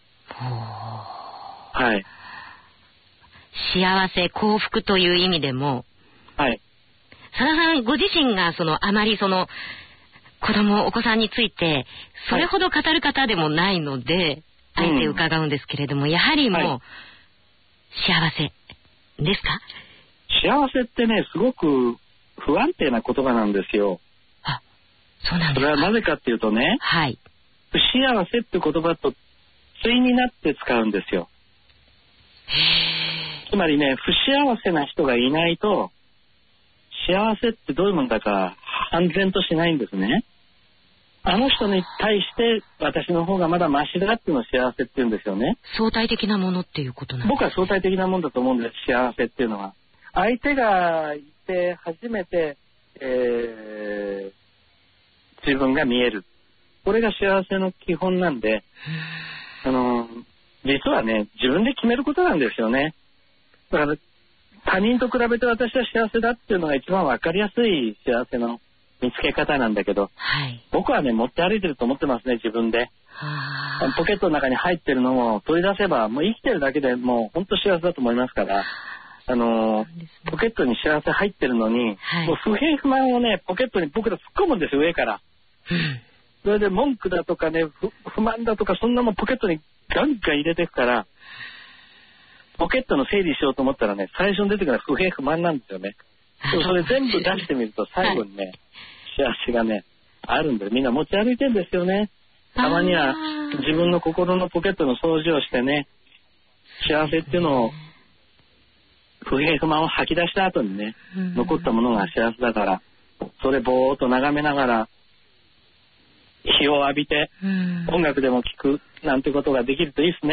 はい。 幸せ幸福という意味でも、 はい、 佐田さんご自身があまりお子さんについてそれほど語る方でもないので、あえて伺うんですけれども、やはりもう、幸せですか？ 幸せってね、すごく不安定な言葉なんですよ。 そうなんですか。 それはなぜかっていうとね、 はい、 不幸せって言葉と対になって使うんですよ。つまりね、不幸せな人がいないと幸せってどういうものだか判然としないんですね。あの人に対して私の方がまだマシだっていうのを幸せって言うんですよね。 相対的なものっていうことなんですか？ 僕は相対的なものだと思うんです。幸せっていうのは相手がいて初めて、自分が見える、これが幸せの基本なんで、実はね、自分で決めることなんですよね。だから他人と比べて私は幸せだっていうのが一番分かりやすい幸せの見つけ方なんだけど、僕はね、持って歩いてると思ってますね、自分で。ポケットの中に入ってるのを取り出せばもう生きてるだけでもう本当幸せだと思いますから、ポケットに幸せ入ってるのに、もう不平不満をね、ポケットに僕ら突っ込むんですよ、上から。それで文句だとかね、不満だとかそんなもんポケットにガンガン入れていくから、ポケットの整理しようと思ったらね、最初に出てくるのは不平不満なんですよね。それ全部出してみると最後にね、幸せがねあるんで、みんな持ち歩いてるんですよね。たまには自分の心のポケットの掃除をしてね、幸せっていうのを不平不満を吐き出した後にね、残ったものが幸せだから、それぼーっと眺めながら日を浴びて音楽でも聴くなんてことができるといいですね。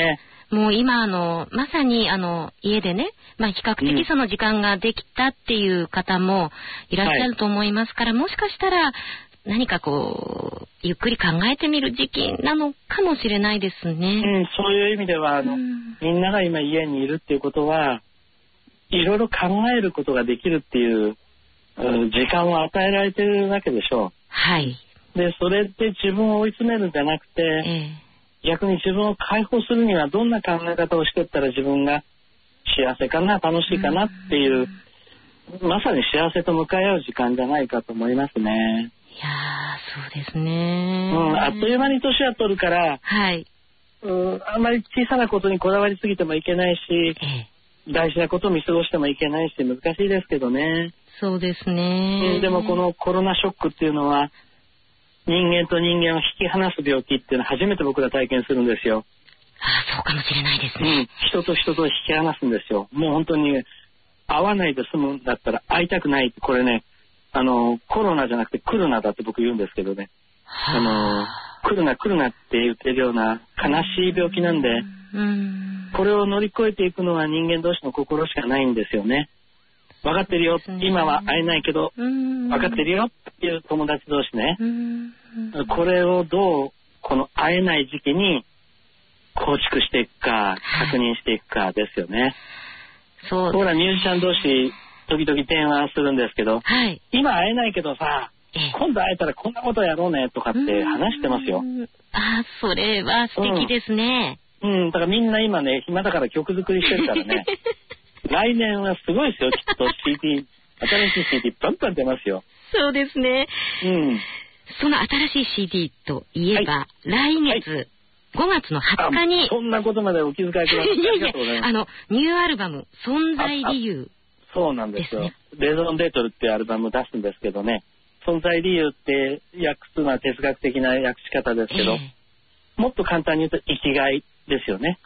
もう今まさに家でね、比較的その時間ができたっていう方もいらっしゃると思いますから、もしかしたら何かゆっくり考えてみる時期なのかもしれないですね。 そういう意味ではみんなが今家にいるっていうことはいろいろ考えることができるっていう時間を与えられてるわけでしょう。 はい。 でそれで自分を追い詰めるんじゃなくて、逆に自分を解放するにはどんな考え方をしていったら自分が幸せかな、楽しいかなっていう、まさに幸せと向かい合う時間じゃないかと思いますね。 いやー、そうですね。 あっという間に年は取るから、 はい。 あんまり小さなことにこだわりすぎてもいけないし、大事なことを見過ごしてもいけないし、難しいですけどね。 そうですね。 でもこのコロナショックっていうのは、人間と人間を引き離す病気っていうのは初めて僕ら体験するんですよ。 そうかもしれないですね。 人と人と引き離すんですよ。もう本当に会わないで済むんだったら会いたくないって、これね、コロナじゃなくて来るなだって僕言うんですけどね。来るな来るなって言ってるような悲しい病気なんで、これを乗り越えていくのは人間同士の心しかないんですよね。分かってるよ、今は会えないけど分かってるよっていう友達同士ね、これをどうこの会えない時期に構築していくか、確認していくかですよね。そうほらミュージシャン同士時々電話するんですけど、今会えないけどさ、今度会えたらこんなことやろうねとかって話してますよ。 それは素敵ですね。 だからみんな今ね、暇だから曲作りしてるからね来年はすごいですよ、きっと CD、新しい CD バンバン出ますよ。 そうですね。その新しい CD といえば、来月5月の20日にそんなことまでお気遣いください。ありがとうございます。 ニューアルバム存在理由、 そうなんですよ。レゾンデートルっていうアルバムを出すんですけどね、存在理由って訳すのは哲学的な訳し方ですけど、もっと簡単に言うと生きがいですよね。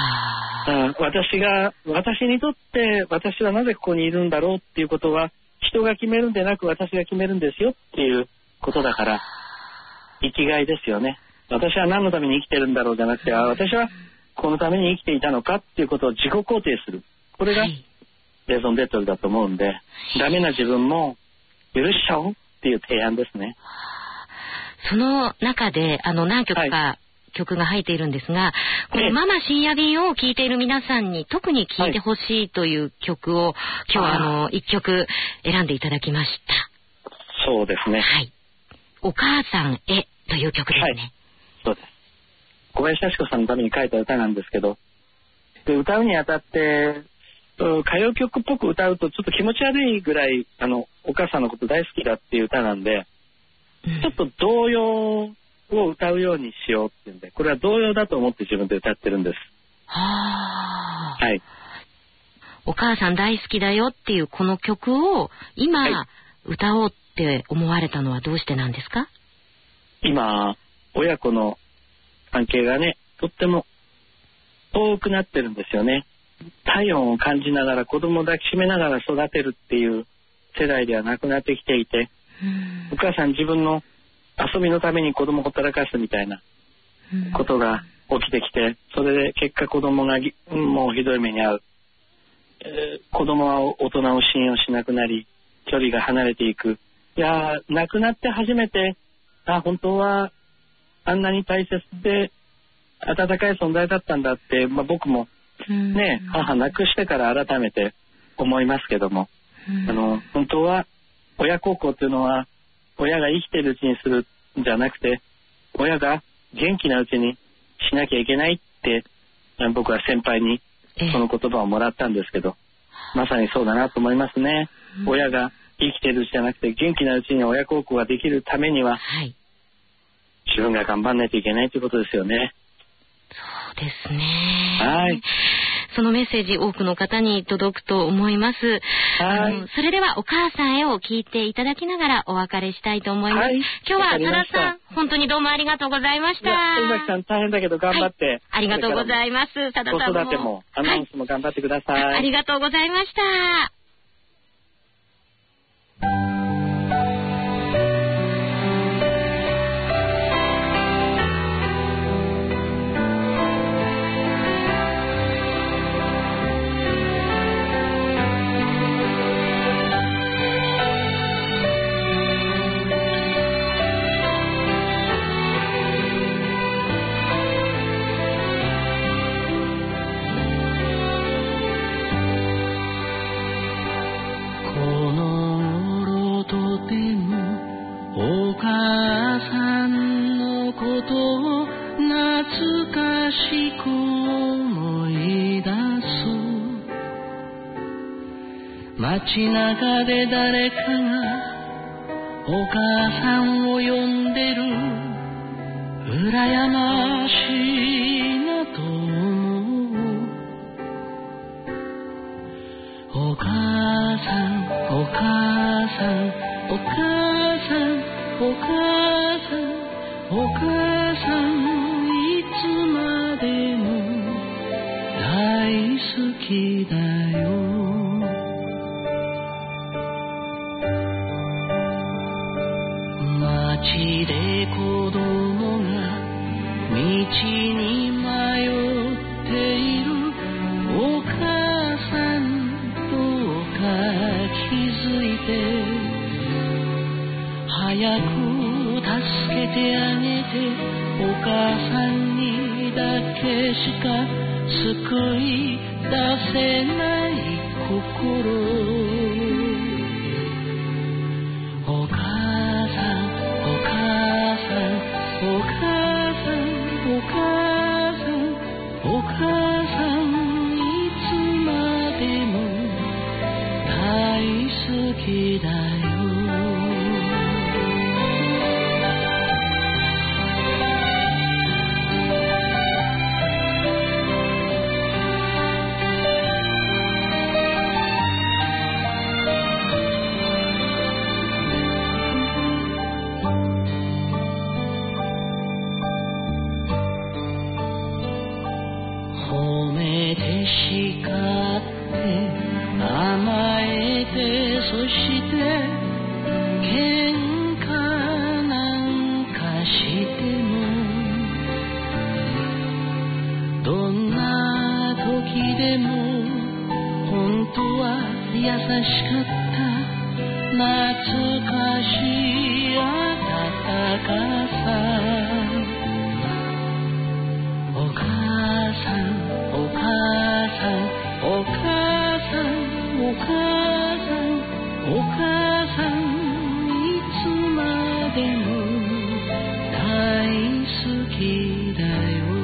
私にとって私はなぜここにいるんだろうっていうことは人が決めるんでなく私が決めるんですよっていうことだから、生きがいですよね。私は何のために生きてるんだろうじゃなくて、私はこのために生きていたのかっていうことを自己肯定する、これがレゾンデートルだと思うんで、ダメな自分も許しちゃおうっていう提案ですね。 その中で何曲か、曲が入っているんですが、このママ深夜便を聴いている皆さんに特に聴いてほしいという曲を、今日は1曲選んでいただきました。 そうですね。 お母さんへという曲ですね。 そうです。小林幸子さんのために書いた歌なんですけど、で歌うにあたって歌謡曲っぽく歌うとちょっと気持ち悪いぐらいお母さんのこと大好きだっていう歌なんで、ちょっと童謡を歌うようにしようっていうんで、これは童謡だと思って自分で歌ってるんです。 お母さん大好きだよっていうこの曲を今、歌おうって思われたのはどうしてなんですか？ 今親子の関係がね、とっても遠くなってるんですよね。体温を感じながら子供を抱きしめながら育てるっていう世代ではなくなってきていて、お母さん自分の遊びのために子供をほったらかすみたいなことが起きてきて、それで結果子供がもうひどい目に遭う、子供は大人を信用しなくなり距離が離れていく。いや亡くなって初めて本当はあんなに大切で温かい存在だったんだって、僕もね、母亡くしてから改めて思いますけども、本当は親孝行っていうのは親が生きてるうちにするんじゃなくて、親が元気なうちにしなきゃいけないって僕は先輩にその言葉をもらったんですけど、まさにそうだなと思いますね。親が生きてるうちじゃなくて元気なうちに親孝行ができるためには、自分が頑張らないといけないということですよね。 そうですね。そのメッセージ多くの方に届くと思います。それではお母さんへを聞いていただきながらお別れしたいと思います。今日は多田さん本当にどうもありがとうございました。 宇崎さん大変だけど頑張って、 ありがとうございます。多田さんも子育てもアナウンスも頑張ってください。 ありがとうございました。 かしく思い出す。街中で誰かがお母さんを呼んでる。羨ましいなと思う。お母さんお母さんお母さんお母さんお母さん、いつまでも大好きだよ。街で子供が道に迷っている。お母さんどうか気づいて早く助けてあげて。お母さんにだけしか救い出せない心。お母さんお母さんお母さんお母さんお母さん、いつまでも大好きだよ。褒めて叱って甘えて、そして喧嘩なんかしても、どんな時でも本当は優しかった。懐かしい温かさ。お母さんお母さんお母さんお母さんお母さん、いつまでも大好きだよ。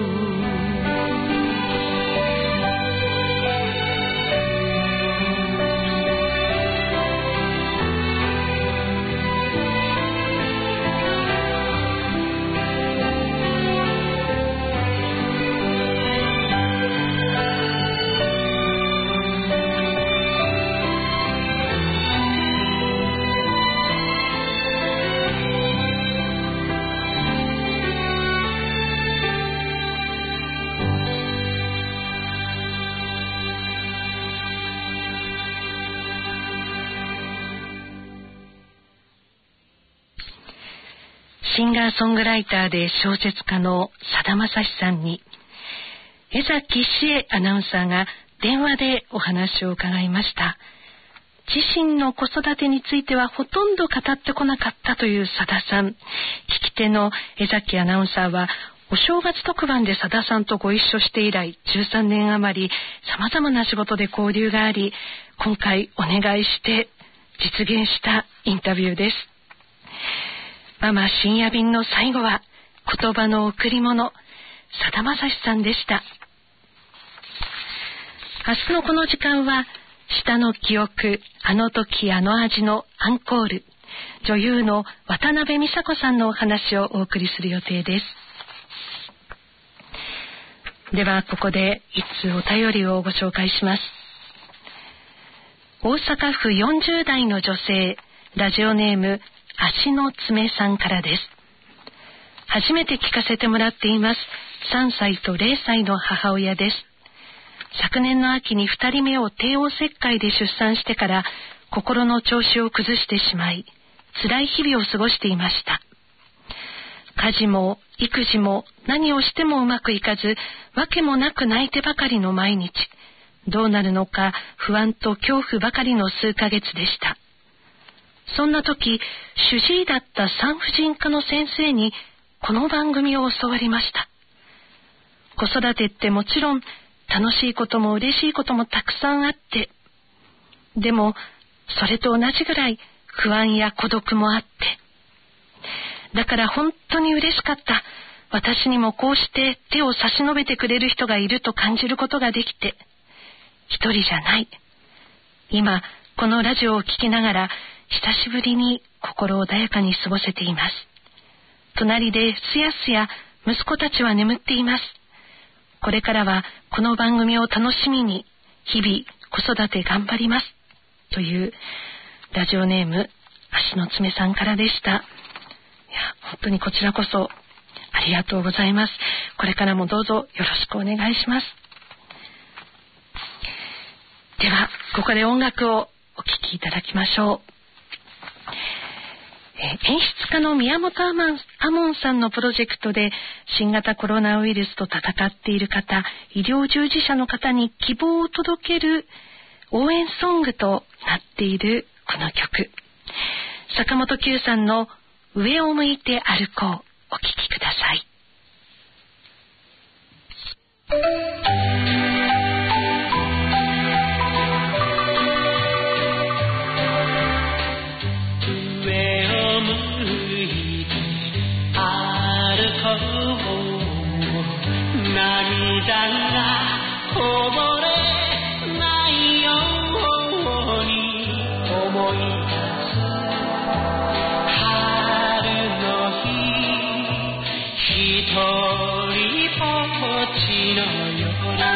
シンガーソングライターで小説家のさだまさしさんに江崎志恵アナウンサーが電話でお話を伺いました。自身の子育てについてはほとんど語ってこなかったというさださん。聞き手の江崎アナウンサーはお正月特番でさださんとご一緒して以来13年余り様々な仕事で交流があり、今回お願いして実現したインタビューです。ママ深夜便の最後は言葉の贈り物、さだまさしさんでした。明日のこの時間は舌の記憶、あの時あの味のアンコール、女優の渡辺美佐子さんのお話をお送りする予定です。ではここで一通お便りをご紹介します。大阪府40代の女性、ラジオネーム足の爪さんからです。初めて聞かせてもらっています。3歳と0歳の母親です。昨年の秋に2人目を帝王切開で出産してから心の調子を崩してしまい、辛い日々を過ごしていました。家事も育児も何をしてもうまくいかず、わけもなく泣いてばかりの毎日。どうなるのか不安と恐怖ばかりの数ヶ月でした。そんな時、主治医だった産婦人科の先生にこの番組を教わりました。子育てってもちろん楽しいことも嬉しいこともたくさんあって、でもそれと同じぐらい不安や孤独もあって、だから本当に嬉しかった。 私にもこうして手を差し伸べてくれる人がいると感じることができて、一人じゃない。今このラジオを聞きながら久しぶりに心穏やかに過ごせています。隣ですやすや息子たちは眠っています。これからはこの番組を楽しみに日々子育て頑張りますというラジオネーム足の爪さんからでした。いや本当にこちらこそありがとうございます。これからもどうぞよろしくお願いします。ではここで音楽をお聴きいただきましょう。演出家の宮本亞門さんのプロジェクトで新型コロナウイルスと戦っている方、医療従事者の方に希望を届ける応援ソングとなっているこの曲、坂本九さんの上を向いて歩こう、お聴きください。 涙がこぼれないように思い出す春の日、一人ぼっちの夜、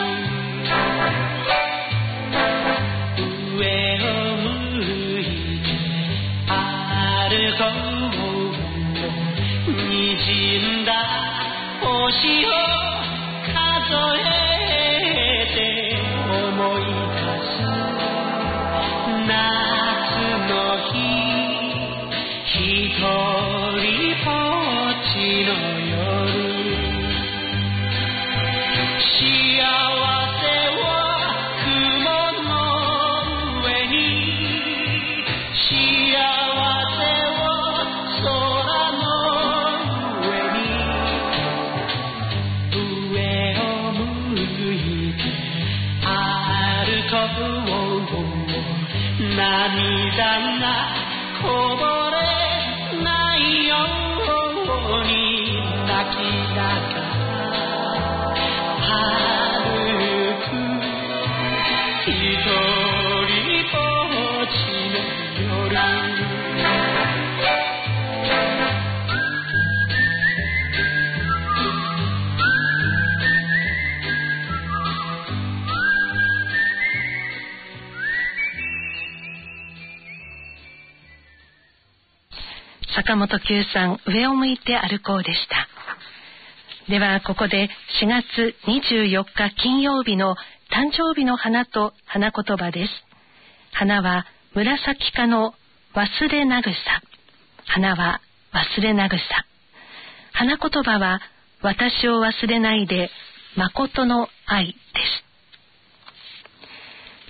上を向いて歩こう、滲んだ星を数えて思い出す夏の日、一人ぼっちの夜、幸せは雲の上に、幸せは空の上に、上を向いて歩こう、涙がこぼれないように泣きながら歩く、一人ぼっちの夜、 坂本九さん、上を向いて歩こうでした。ではここで4月24日金曜日の誕生日の花と花言葉です。花は紫科の忘れなぐさ、花は忘れなぐさ、花言葉は私を忘れないで誠の愛です。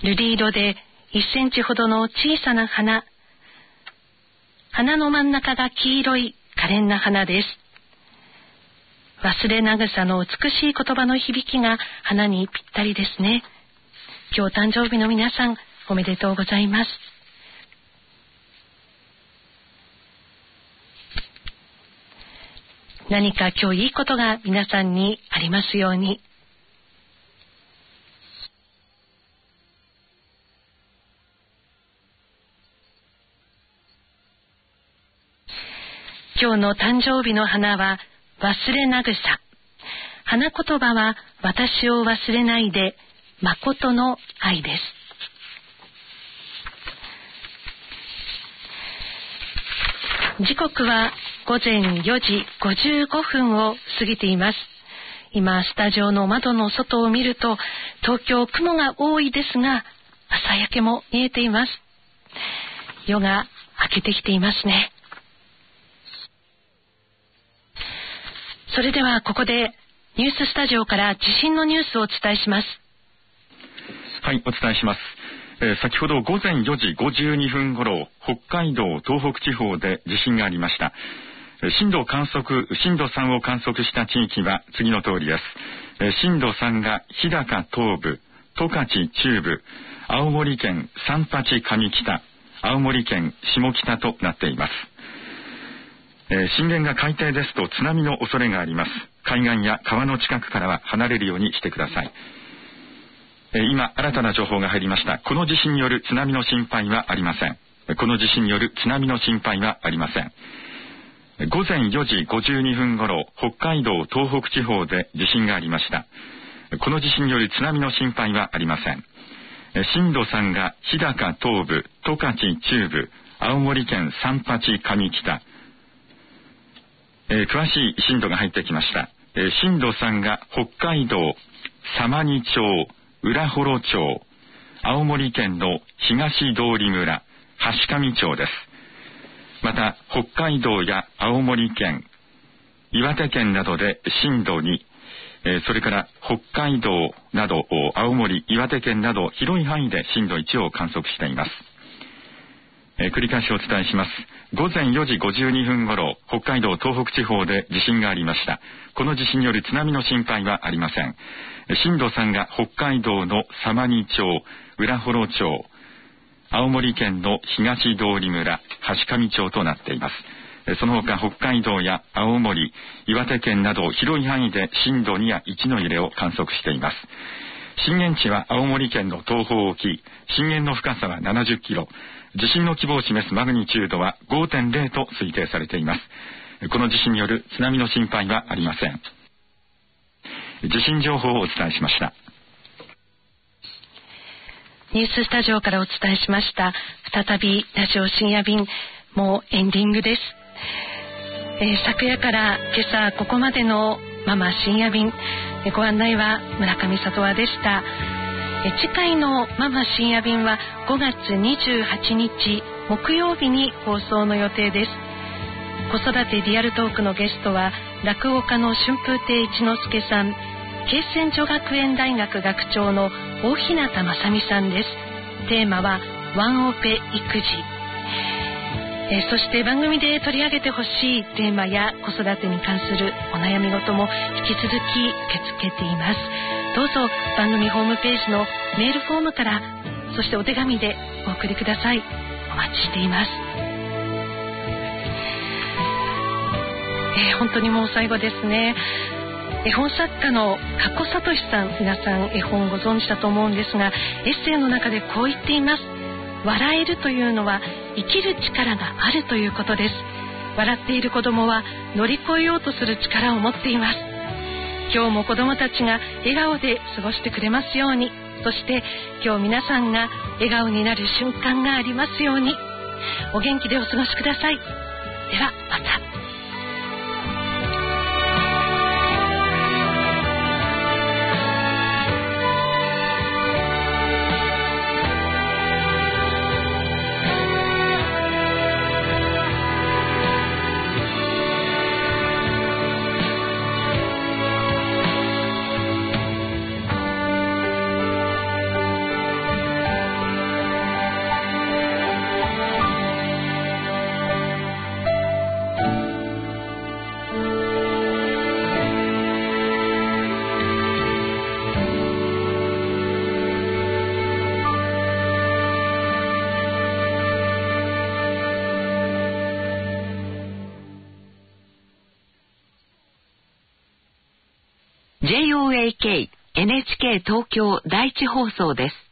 瑠璃色で1センチほどの小さな花、花の真ん中が黄色い可憐な花です。忘れなぐさの美しい言葉の響きが花にぴったりですね。今日誕生日の皆さん、おめでとうございます。何か今日いいことが皆さんにありますように。今日の誕生日の花は忘れなぐさ、花言葉は私を忘れないで誠の愛です。時刻は午前4時55分を過ぎています。今スタジオの窓の外を見ると東京雲が多いですが、朝焼けも見えています。夜が明けてきていますね。それではここでニューススタジオから地震のニュースをお伝えします。 はい、お伝えします。先ほど午前4時52分頃、北海道東北地方で地震がありました。震度3を観測した地域は次の通りです。震度3が日高東部、十勝中部、青森県三八上北、青森県下北となっています。 震源が海底ですと津波の恐れがあります。海岸や川の近くからは離れるようにしてください。今新たな情報が入りました。この地震による津波の心配はありません。この地震による津波の心配はありません。午前4時52分頃、北海道東北地方で地震がありました。この地震による津波の心配はありません。震度3が日高東部、十勝中部、青森県三八上北。詳しい震度が入ってきました。震度3が北海道様似町、浦幌町、青森県の東通村、橋上町です。また北海道や青森県、岩手県などで震度2、それから北海道など青森、岩手県など広い範囲で震度1を観測しています。繰り返しお伝えします。午前4時52分頃、北海道東北地方で地震がありました。この地震による津波の心配はありません。震度3が北海道の様似町、浦幌町、青森県の東通村、橋上町となっています。その他北海道や青森、岩手県など広い範囲で震度2や1の揺れを観測しています。震源地は青森県の東方沖、震源の深さは70キロ、地震の規模を示すマグニチュードは 5.0 と推定されています。この地震による津波の心配はありません。地震情報をお伝えしました。 ニューススタジオからお伝えしました。再びラジオ深夜便、もうエンディングです。昨夜から今朝ここまでのママ深夜便、ご案内は村上里和でした。次回のママ深夜便は5月28日木曜日に放送の予定です。子育てリアルトークのゲストは落語家の春風亭一之輔さん、恵泉女学園大学学長の大日向正美さんです。テーマはワンオペ育児。そして番組で取り上げてほしいテーマや子育てに関するお悩み事も引き続き受け付けています。どうぞ番組ホームページのメールフォームから、そしてお手紙でお送りください。お待ちしています。本当にもう最後ですね。絵本作家の加古聡さん、皆さん絵本ご存知だと思うんですが、エッセイの中でこう言っています。笑えるというのは生きる力があるということです。笑っている子供は乗り越えようとする力を持っています。今日も子供たちが笑顔で過ごしてくれますように、そして今日皆さんが笑顔になる瞬間がありますように。お元気でお過ごしください。ではまた。 JOAK NHK 東京第一放送です。